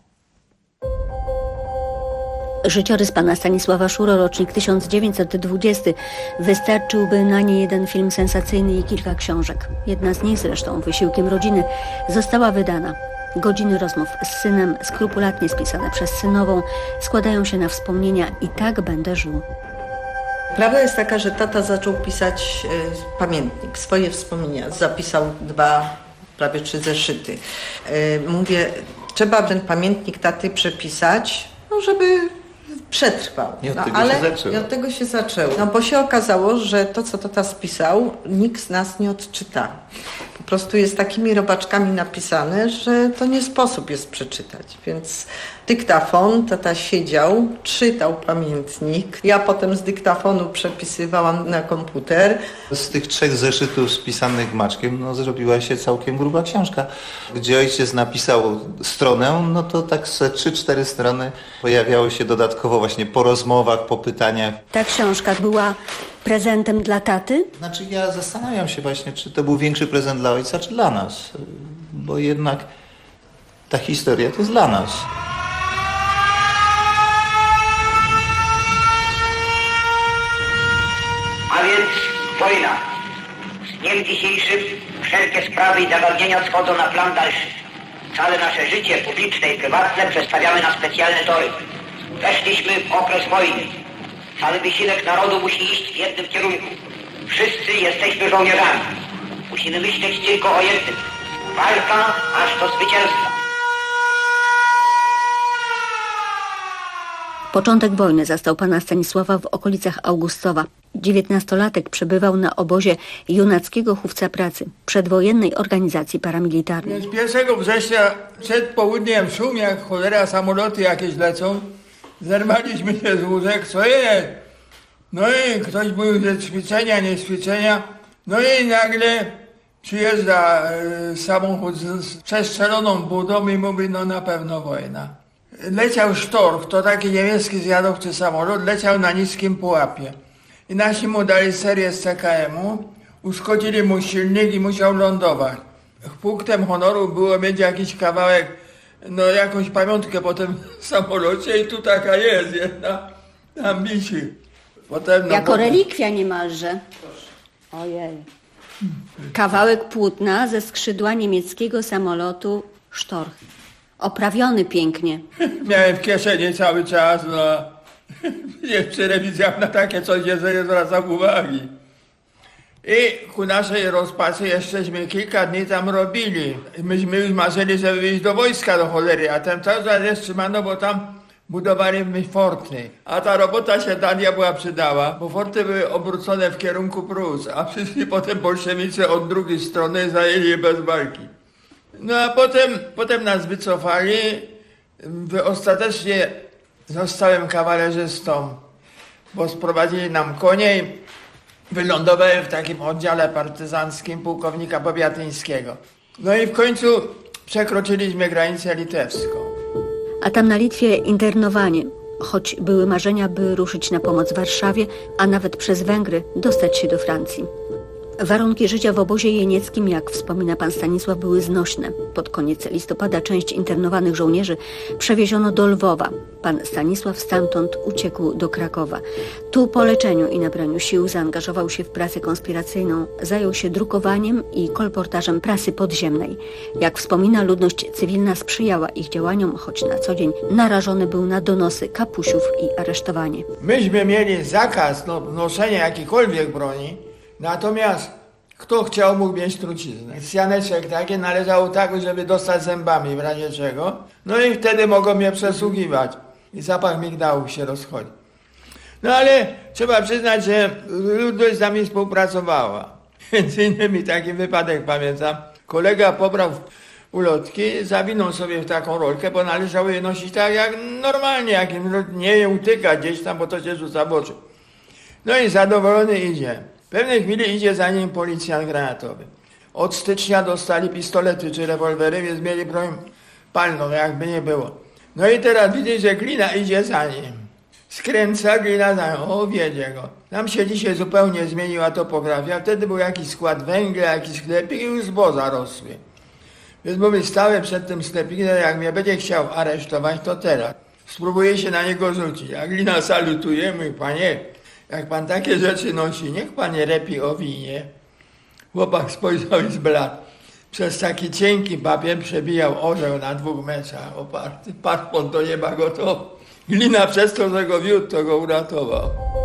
Życiorys pana Stanisława Szuro, rocznik 1920. Wystarczyłby na nie jeden film sensacyjny i kilka książek. Jedna z nich, zresztą wysiłkiem rodziny, została wydana. Godziny rozmów z synem, skrupulatnie spisane przez synową, składają się na wspomnienia "I tak będę żył". Prawda jest taka, że tata zaczął pisać pamiętnik, swoje wspomnienia. Zapisał 2, prawie 3 zeszyty. Mówię, trzeba ten pamiętnik taty przepisać, no żeby przetrwał. I od no, tego ale się zaczęło. I od tego się zaczęło. No bo się okazało, że to, co tata spisał, nikt z nas nie odczyta. Po prostu jest takimi robaczkami napisane, że to nie sposób jest przeczytać. Więc dyktafon, tata siedział, czytał pamiętnik. Ja potem z dyktafonu przepisywałam na komputer. Z tych 3 zeszytów spisanych maczkiem, no zrobiła się całkiem gruba książka. Gdzie ojciec napisał stronę, no to tak ze 3-4 strony pojawiało się dodatkowo właśnie po rozmowach, po pytaniach. Ta książka była prezentem dla taty? Znaczy ja zastanawiam się właśnie, czy to był większy prezent dla ojca, czy dla nas. Bo jednak ta historia to jest dla nas. A więc wojna. Z dniem dzisiejszym wszelkie sprawy i zagadnienia schodzą na plan dalszy. Całe nasze życie publiczne i prywatne przestawiamy na specjalne tory. Weszliśmy w okres wojny. Cały wysiłek narodu musi iść w jednym kierunku. Wszyscy jesteśmy żołnierzami. Musimy myśleć tylko o jednym. Walka aż do zwycięstwa. Początek wojny zastał pana Stanisława w okolicach Augustowa. 19-latek przebywał na obozie Junackiego Chówca Pracy, przedwojennej organizacji paramilitarnej. Więc 1 września przed południem szum jak cholera, samoloty jakieś lecą. Zerwaliśmy się z łóżek, co jest? No i ktoś mówił, że ćwiczenia, nie ćwiczenia. No i nagle przyjeżdża samochód z przestrzeloną budą i mówi, no na pewno wojna. Leciał Sztorch, to taki niemiecki zwiadowczy samolot, leciał na niskim pułapie. I nasi mu dali serię z CKM-u, uszkodzili mu silnik i musiał lądować. Punktem honoru było mieć jakiś kawałek, no jakąś pamiątkę po tym samolocie i tu taka jest jedna, tam wisi. Potem, no, jako relikwia niemalże. Ojej. Kawałek płótna ze skrzydła niemieckiego samolotu Storch. Oprawiony pięknie. Miałem w kieszeni cały czas, no. Przy rewizjach na takie coś nie zwracam uwagi. I ku naszej rozpaczy jeszcześmy kilka dni tam robili. Myśmy już marzyli, żeby iść do wojska do cholery, a ten cały czas jest trzymano, bo tam budowaliśmy forty. A ta robota się dla diabła przydała, bo forty były obrócone w kierunku Prus, a przyszli potem bolszewicy od drugiej strony, zajęli je bez walki. No a potem nas wycofali, ostatecznie zostałem kawalerzystą, bo sprowadzili nam konie i wylądowałem w takim oddziale partyzanckim pułkownika Bobiatyńskiego. No i w końcu przekroczyliśmy granicę litewską. A tam na Litwie internowanie, choć były marzenia, by ruszyć na pomoc Warszawie, a nawet przez Węgry dostać się do Francji. Warunki życia w obozie jenieckim, jak wspomina pan Stanisław, były znośne. Pod koniec listopada część internowanych żołnierzy przewieziono do Lwowa. Pan Stanisław stamtąd uciekł do Krakowa. Tu po leczeniu i nabraniu sił zaangażował się w pracę konspiracyjną. Zajął się drukowaniem i kolportażem prasy podziemnej. Jak wspomina, ludność cywilna sprzyjała ich działaniom, choć na co dzień narażony był na donosy kapusiów i aresztowanie. Myśmy mieli zakaz noszenia jakiejkolwiek broni, natomiast kto chciał, mógł mieć truciznę. Sianeczek takie należało tak, żeby dostać zębami w razie czego. No i wtedy mogą mnie przesłuchiwać. I zapach migdałów się rozchodzi. No ale trzeba przyznać, że ludność z nami współpracowała. Między innymi taki wypadek pamiętam. Kolega pobrał ulotki, zawinął sobie w taką rolkę, bo należało je nosić tak jak normalnie, jak nie je utyka gdzieś tam, bo to się rzuca w oczy. No i zadowolony idzie. W pewnej chwili idzie za nim policjant granatowy. Od stycznia dostali pistolety czy rewolwery, więc mieli broń palną, jakby nie było. No i teraz widzi, że glina idzie za nim. Skręca, glina za nim. O, wiedzie go. Tam się dzisiaj zupełnie zmieniła topografia. Wtedy był jakiś skład węgla, jakiś sklepik i już zboża rosły. Więc mówię, stałem przed tym sklepikiem, jak mnie będzie chciał aresztować, to teraz. Spróbuję się na niego rzucić. A glina salutuje, mówi, panie, jak pan takie rzeczy nosi, niech pan nie lepiej owinie. Chłopak spojrzał i zbladł. Przez taki cienki papier przebijał orzeł na 2 metrach oparty. Paszport do nieba gotowy. Glina przez to, że go wiódł, to go uratował.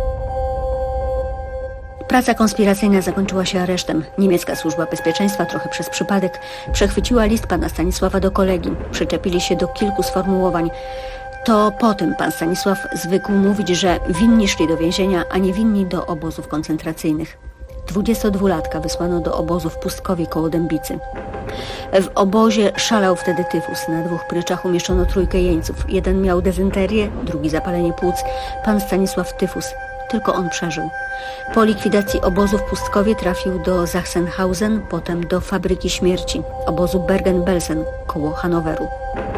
Praca konspiracyjna zakończyła się aresztem. Niemiecka służba bezpieczeństwa trochę przez przypadek przechwyciła list pana Stanisława do kolegi. Przyczepili się do kilku sformułowań. To po tym pan Stanisław zwykł mówić, że winni szli do więzienia, a niewinni do obozów koncentracyjnych. 22-latka wysłano do obozu w Pustkowie koło Dębicy. W obozie szalał wtedy tyfus. Na 2 pryczach umieszczono 3 jeńców. Jeden miał dezynterię, drugi zapalenie płuc. Pan Stanisław tyfus. Tylko on przeżył. Po likwidacji obozu w Pustkowie trafił do Sachsenhausen, potem do fabryki śmierci, obozu Bergen-Belsen koło Hanoweru.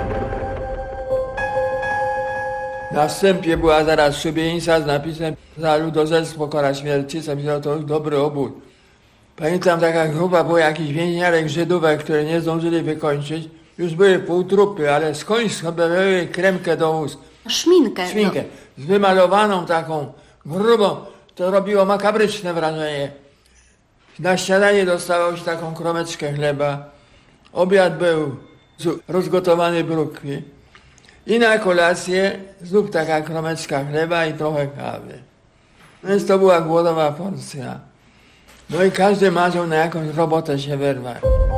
Na wstępie była zaraz szubienica z napisem za ludożerstwo kara śmierci, co myślał, to już dobry obóz. Pamiętam, taka grupa była jakichś więźniarek Żydówek, które nie zdążyli wykończyć. Już były półtrupy, ale skądś sobie były kremkę do ust. Szminkę. Z wymalowaną taką grubą. To robiło makabryczne wrażenie. Na śniadanie dostawało się taką kromeczkę chleba. Obiad był rozgotowany brukwi. I na kolację znów taka kromeczka chleba i trochę kawy. Więc to była głodowa porcja. No i każdy marzył na jakąś robotę się wyrwać.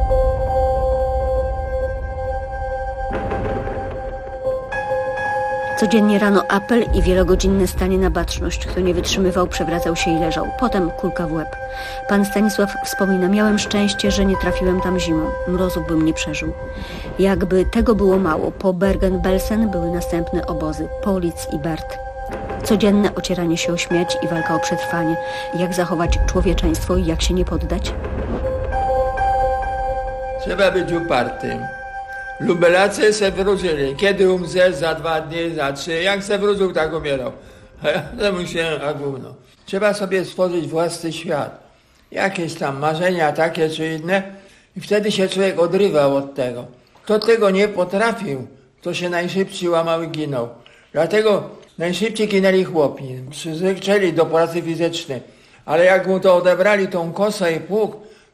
Codziennie rano apel i wielogodzinne stanie na baczność. Kto nie wytrzymywał, przewracał się i leżał. Potem kulka w łeb. Pan Stanisław wspomina, miałem szczęście, że nie trafiłem tam zimą. Mrozu bym nie przeżył. Jakby tego było mało, po Bergen-Belsen były następne obozy. Polic i Bert. Codzienne ocieranie się o śmierć i walka o przetrwanie. Jak zachować człowieczeństwo i jak się nie poddać? Trzeba być upartym. Lubelacy se wróżyli. Kiedy umrzesz? Za 2 dni, za 3. Jak se wróżył, tak umierał. A ja musiałem, a gówno. Trzeba sobie stworzyć własny świat. Jakieś tam marzenia takie czy inne. I wtedy się człowiek odrywał od tego. Kto tego nie potrafił, to się najszybciej łamał i ginął. Dlatego najszybciej ginęli chłopi. Przyzwyczaili do pracy fizycznej. Ale jak mu to odebrali, tą kosę i pług,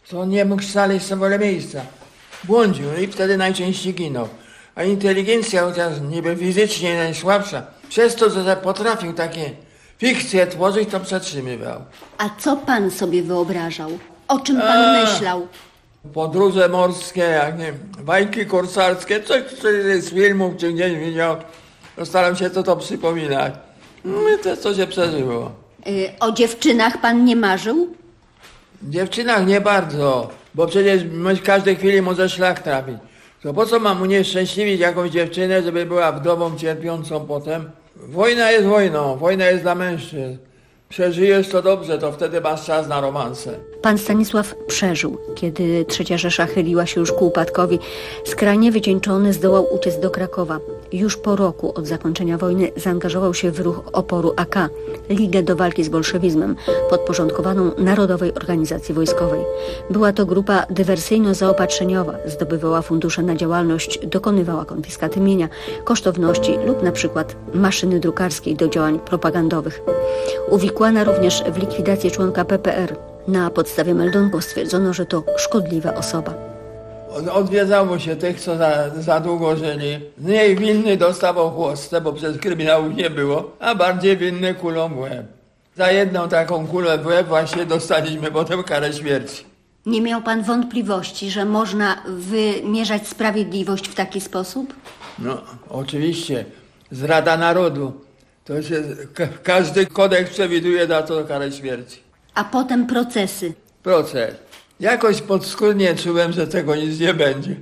to on nie mógł znaleźć sobie miejsca. Błądził i wtedy najczęściej ginął. A inteligencja, chociaż niby fizycznie najsłabsza, przez to, że potrafił takie fikcje tworzyć, to przetrzymywał. A co pan sobie wyobrażał? O czym pan myślał? Podróże morskie, jak nie, bajki korsarskie, coś z filmów czy gdzieś widział, to staram się to przypominać. No i to co się przeżyło. O dziewczynach pan nie marzył? Dziewczynach nie bardzo, bo przecież w każdej chwili może szlak trafić. To po co mam unieszczęśliwić jakąś dziewczynę, żeby była wdową cierpiącą potem? Wojna jest wojną, wojna jest dla mężczyzn. Przeżyjesz to dobrze, to wtedy masz czas na romanse. Pan Stanisław przeżył. Kiedy III Rzesza chyliła się już ku upadkowi, skrajnie wycieńczony zdołał uciec do Krakowa. Już po roku od zakończenia wojny zaangażował się w ruch oporu AK, Ligę do walki z bolszewizmem, podporządkowaną Narodowej Organizacji Wojskowej. Była to grupa dywersyjno-zaopatrzeniowa, zdobywała fundusze na działalność, dokonywała konfiskaty mienia, kosztowności lub na przykład maszyny drukarskiej do działań propagandowych. Uwikłana również w likwidację członka PPR. Na podstawie meldunków stwierdzono, że to szkodliwa osoba. Odwiedzało się tych, co za długo żyli. Mniej winny dostawał chłostę, bo przez kryminałów nie było, a bardziej winny kulą w łeb. Za jedną taką kulę w łeb właśnie dostaliśmy potem karę śmierci. Nie miał pan wątpliwości, że można wymierzać sprawiedliwość w taki sposób? No, oczywiście. Zrada narodu. To się, każdy kodeks przewiduje na to karę śmierci. A potem procesy. Proces. Jakoś podskórnie czułem, że tego nic nie będzie.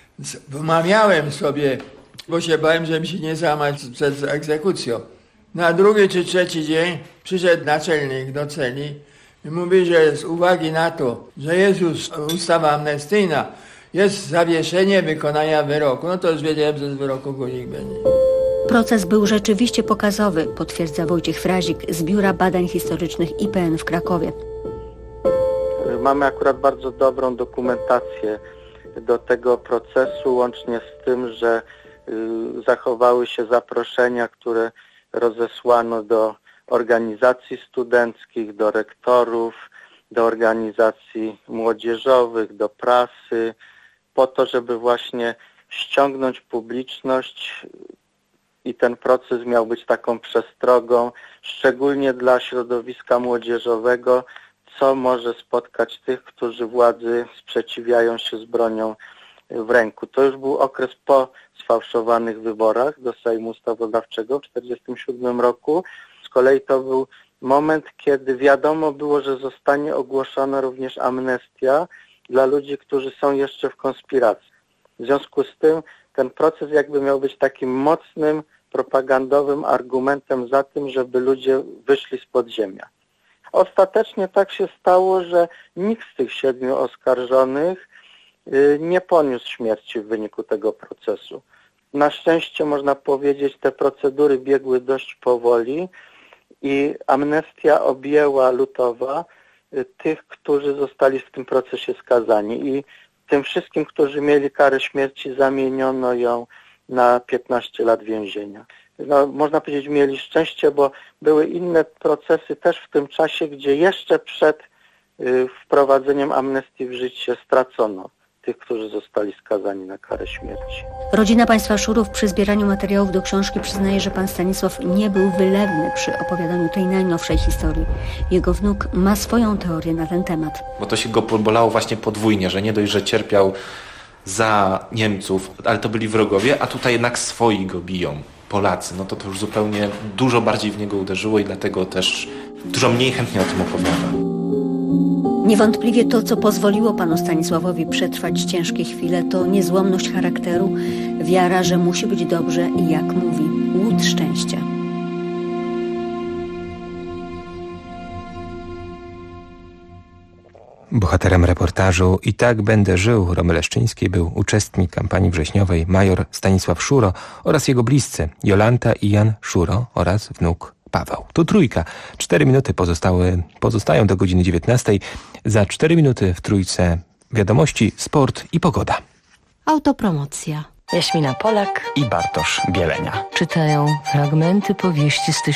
Wmawiałem sobie, bo się bałem, że mi się nie załamać przed egzekucją. Na drugi czy trzeci dzień przyszedł naczelnik do celi i mówi, że z uwagi na to, że jest już ustawa amnestyjna, jest zawieszenie wykonania wyroku. No to już wiedziałem, że z wyroku guzik będzie. Proces był rzeczywiście pokazowy, potwierdza Wojciech Frazik z Biura Badań Historycznych IPN w Krakowie. Mamy akurat bardzo dobrą dokumentację do tego procesu, łącznie z tym, że zachowały się zaproszenia, które rozesłano do organizacji studenckich, do rektorów, do organizacji młodzieżowych, do prasy, po to, żeby właśnie ściągnąć publiczność i ten proces miał być taką przestrogą, szczególnie dla środowiska młodzieżowego, co może spotkać tych, którzy władzy sprzeciwiają się z bronią w ręku. To już był okres po sfałszowanych wyborach do Sejmu Ustawodawczego w 1947 roku. Z kolei to był moment, kiedy wiadomo było, że zostanie ogłoszona również amnestia dla ludzi, którzy są jeszcze w konspiracji. W związku z tym ten proces jakby miał być takim mocnym, propagandowym argumentem za tym, żeby ludzie wyszli z podziemia. Ostatecznie tak się stało, że nikt z tych 7 oskarżonych nie poniósł śmierci w wyniku tego procesu. Na szczęście, można powiedzieć, te procedury biegły dość powoli i amnestia objęła lutowa tych, którzy zostali w tym procesie skazani. I tym wszystkim, którzy mieli karę śmierci, zamieniono ją na 15 lat więzienia. No, można powiedzieć, mieli szczęście, bo były inne procesy też w tym czasie, gdzie jeszcze przed wprowadzeniem amnestii w życie stracono tych, którzy zostali skazani na karę śmierci. Rodzina państwa Szurów przy zbieraniu materiałów do książki przyznaje, że pan Stanisław nie był wylewny przy opowiadaniu tej najnowszej historii. Jego wnuk ma swoją teorię na ten temat. Bo to się go bolało właśnie podwójnie, że nie dość, że cierpiał za Niemców, ale to byli wrogowie, a tutaj jednak swoi go biją. Polacy, no to już zupełnie dużo bardziej w niego uderzyło i dlatego też dużo mniej chętnie o tym opowiada. Niewątpliwie to, co pozwoliło panu Stanisławowi przetrwać ciężkie chwile, to niezłomność charakteru, wiara, że musi być dobrze i, jak mówi, łód szczęścia. Bohaterem reportażu "I tak będę żył" Romy Leszczyńskiej był uczestnik kampanii wrześniowej major Stanisław Szuro oraz jego bliscy Jolanta i Jan Szuro oraz wnuk Paweł. To trójka. 4 minuty pozostają do godziny 19. Za 4 minuty w trójce wiadomości, sport i pogoda. Autopromocja. Jaśmina Polak i Bartosz Bielenia. czytają fragmenty powieści z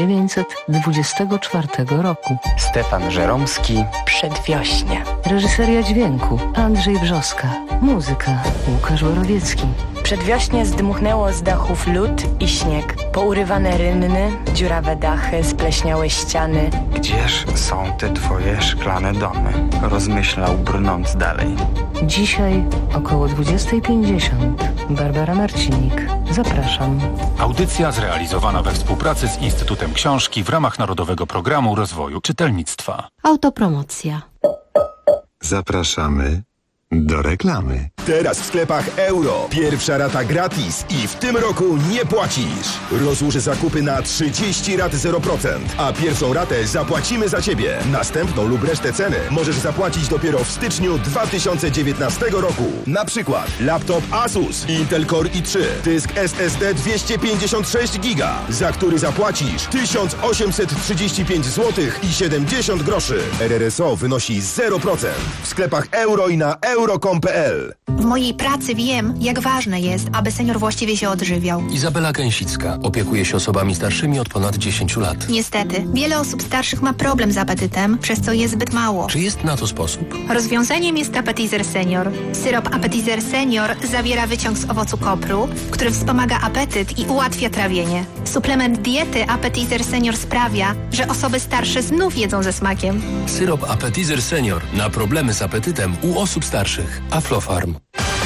1924 roku. Stefan Żeromski. Przedwiośnie. Reżyseria dźwięku Andrzej Brzoska. Muzyka Łukasz Borowiecki. Przedwiośnie zdmuchnęło z dachów lód i śnieg. Pourywane rynny, dziurawe dachy, spleśniałe ściany. Gdzież są te twoje szklane domy? Rozmyślał, brnąc dalej. Dzisiaj około 20:50. Barbara Marcinik. Zapraszam. Audycja zrealizowana we współpracy z Instytutem Książki w ramach Narodowego Programu Rozwoju Czytelnictwa. Autopromocja. Zapraszamy do reklamy. Teraz w sklepach Euro. Pierwsza rata gratis i w tym roku nie płacisz. Rozłóż zakupy na 30 rat 0%, a pierwszą ratę zapłacimy za Ciebie. Następną lub resztę ceny możesz zapłacić dopiero w styczniu 2019 roku. Na przykład laptop Asus Intel Core i3, dysk SSD 256 GB, za który zapłacisz 1835 zł i 70 groszy. RRSO wynosi 0%. W sklepach Euro i na euro.com.pl. W mojej pracy wiem, jak ważne jest, aby senior właściwie się odżywiał. Izabela Gęsicka opiekuje się osobami starszymi od ponad 10 lat. Niestety, wiele osób starszych ma problem z apetytem, przez co je zbyt mało. Czy jest na to sposób? Rozwiązaniem jest Appetizer Senior. Syrop Appetizer Senior zawiera wyciąg z owocu kopru, który wspomaga apetyt i ułatwia trawienie. Suplement diety Appetizer Senior sprawia, że osoby starsze znów jedzą ze smakiem. Syrop Appetizer Senior na problemy z apetytem u osób starszych. Aflofarm.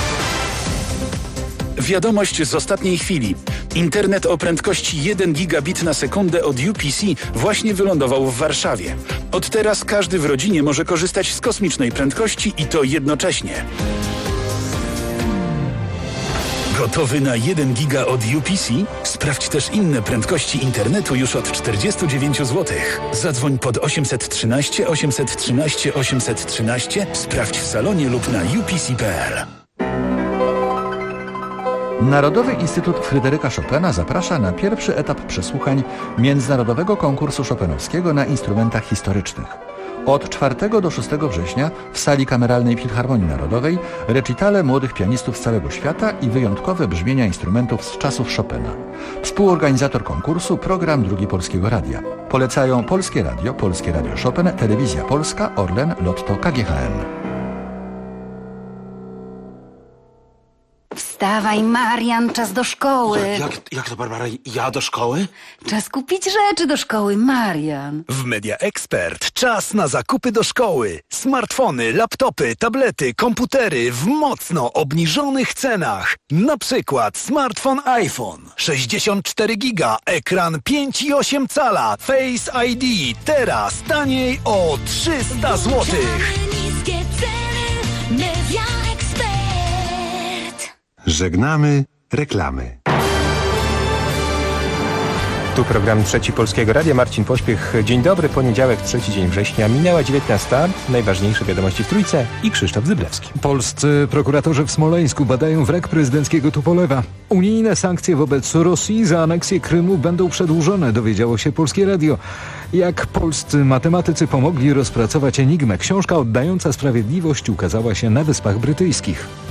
Wiadomość z ostatniej chwili. Internet o prędkości 1 gigabit na sekundę od UPC właśnie wylądował w Warszawie. Od teraz każdy w rodzinie może korzystać z kosmicznej prędkości i to jednocześnie. Gotowy na 1 giga od UPC? Sprawdź też inne prędkości internetu już od 49 zł. Zadzwoń pod 813 813 813, sprawdź w salonie lub na upc.pl. Narodowy Instytut Fryderyka Chopina zaprasza na pierwszy etap przesłuchań Międzynarodowego Konkursu Chopinowskiego na instrumentach historycznych. Od 4 do 6 września w sali kameralnej Filharmonii Narodowej recitale młodych pianistów z całego świata i wyjątkowe brzmienia instrumentów z czasów Chopina. Współorganizator konkursu program Drugi Polskiego Radia. Polecają Polskie Radio Chopin, Telewizja Polska, Orlen, Lotto, KGHM. Wstawaj, Marian, czas do szkoły. Jak to, Barbara? Ja do szkoły? Czas kupić rzeczy do szkoły, Marian. W Media Expert czas na zakupy do szkoły. Smartfony, laptopy, tablety, komputery w mocno obniżonych cenach. Na przykład smartfon iPhone 64 giga, ekran 5,8 cala, Face ID. Teraz taniej o 300 zł. Żegnamy reklamy. Tu program Trzeci Polskiego Radia. Marcin Pośpiech. Dzień dobry. Poniedziałek, 3 dzień września. Minęła 19. Najważniejsze wiadomości w Trójce i Krzysztof Zyblewski. Polscy prokuratorzy w Smoleńsku badają wrak prezydenckiego Tupolewa. Unijne sankcje wobec Rosji za aneksję Krymu będą przedłużone, dowiedziało się Polskie Radio. Jak polscy matematycy pomogli rozpracować enigmę. Książka oddająca sprawiedliwość ukazała się na Wyspach Brytyjskich.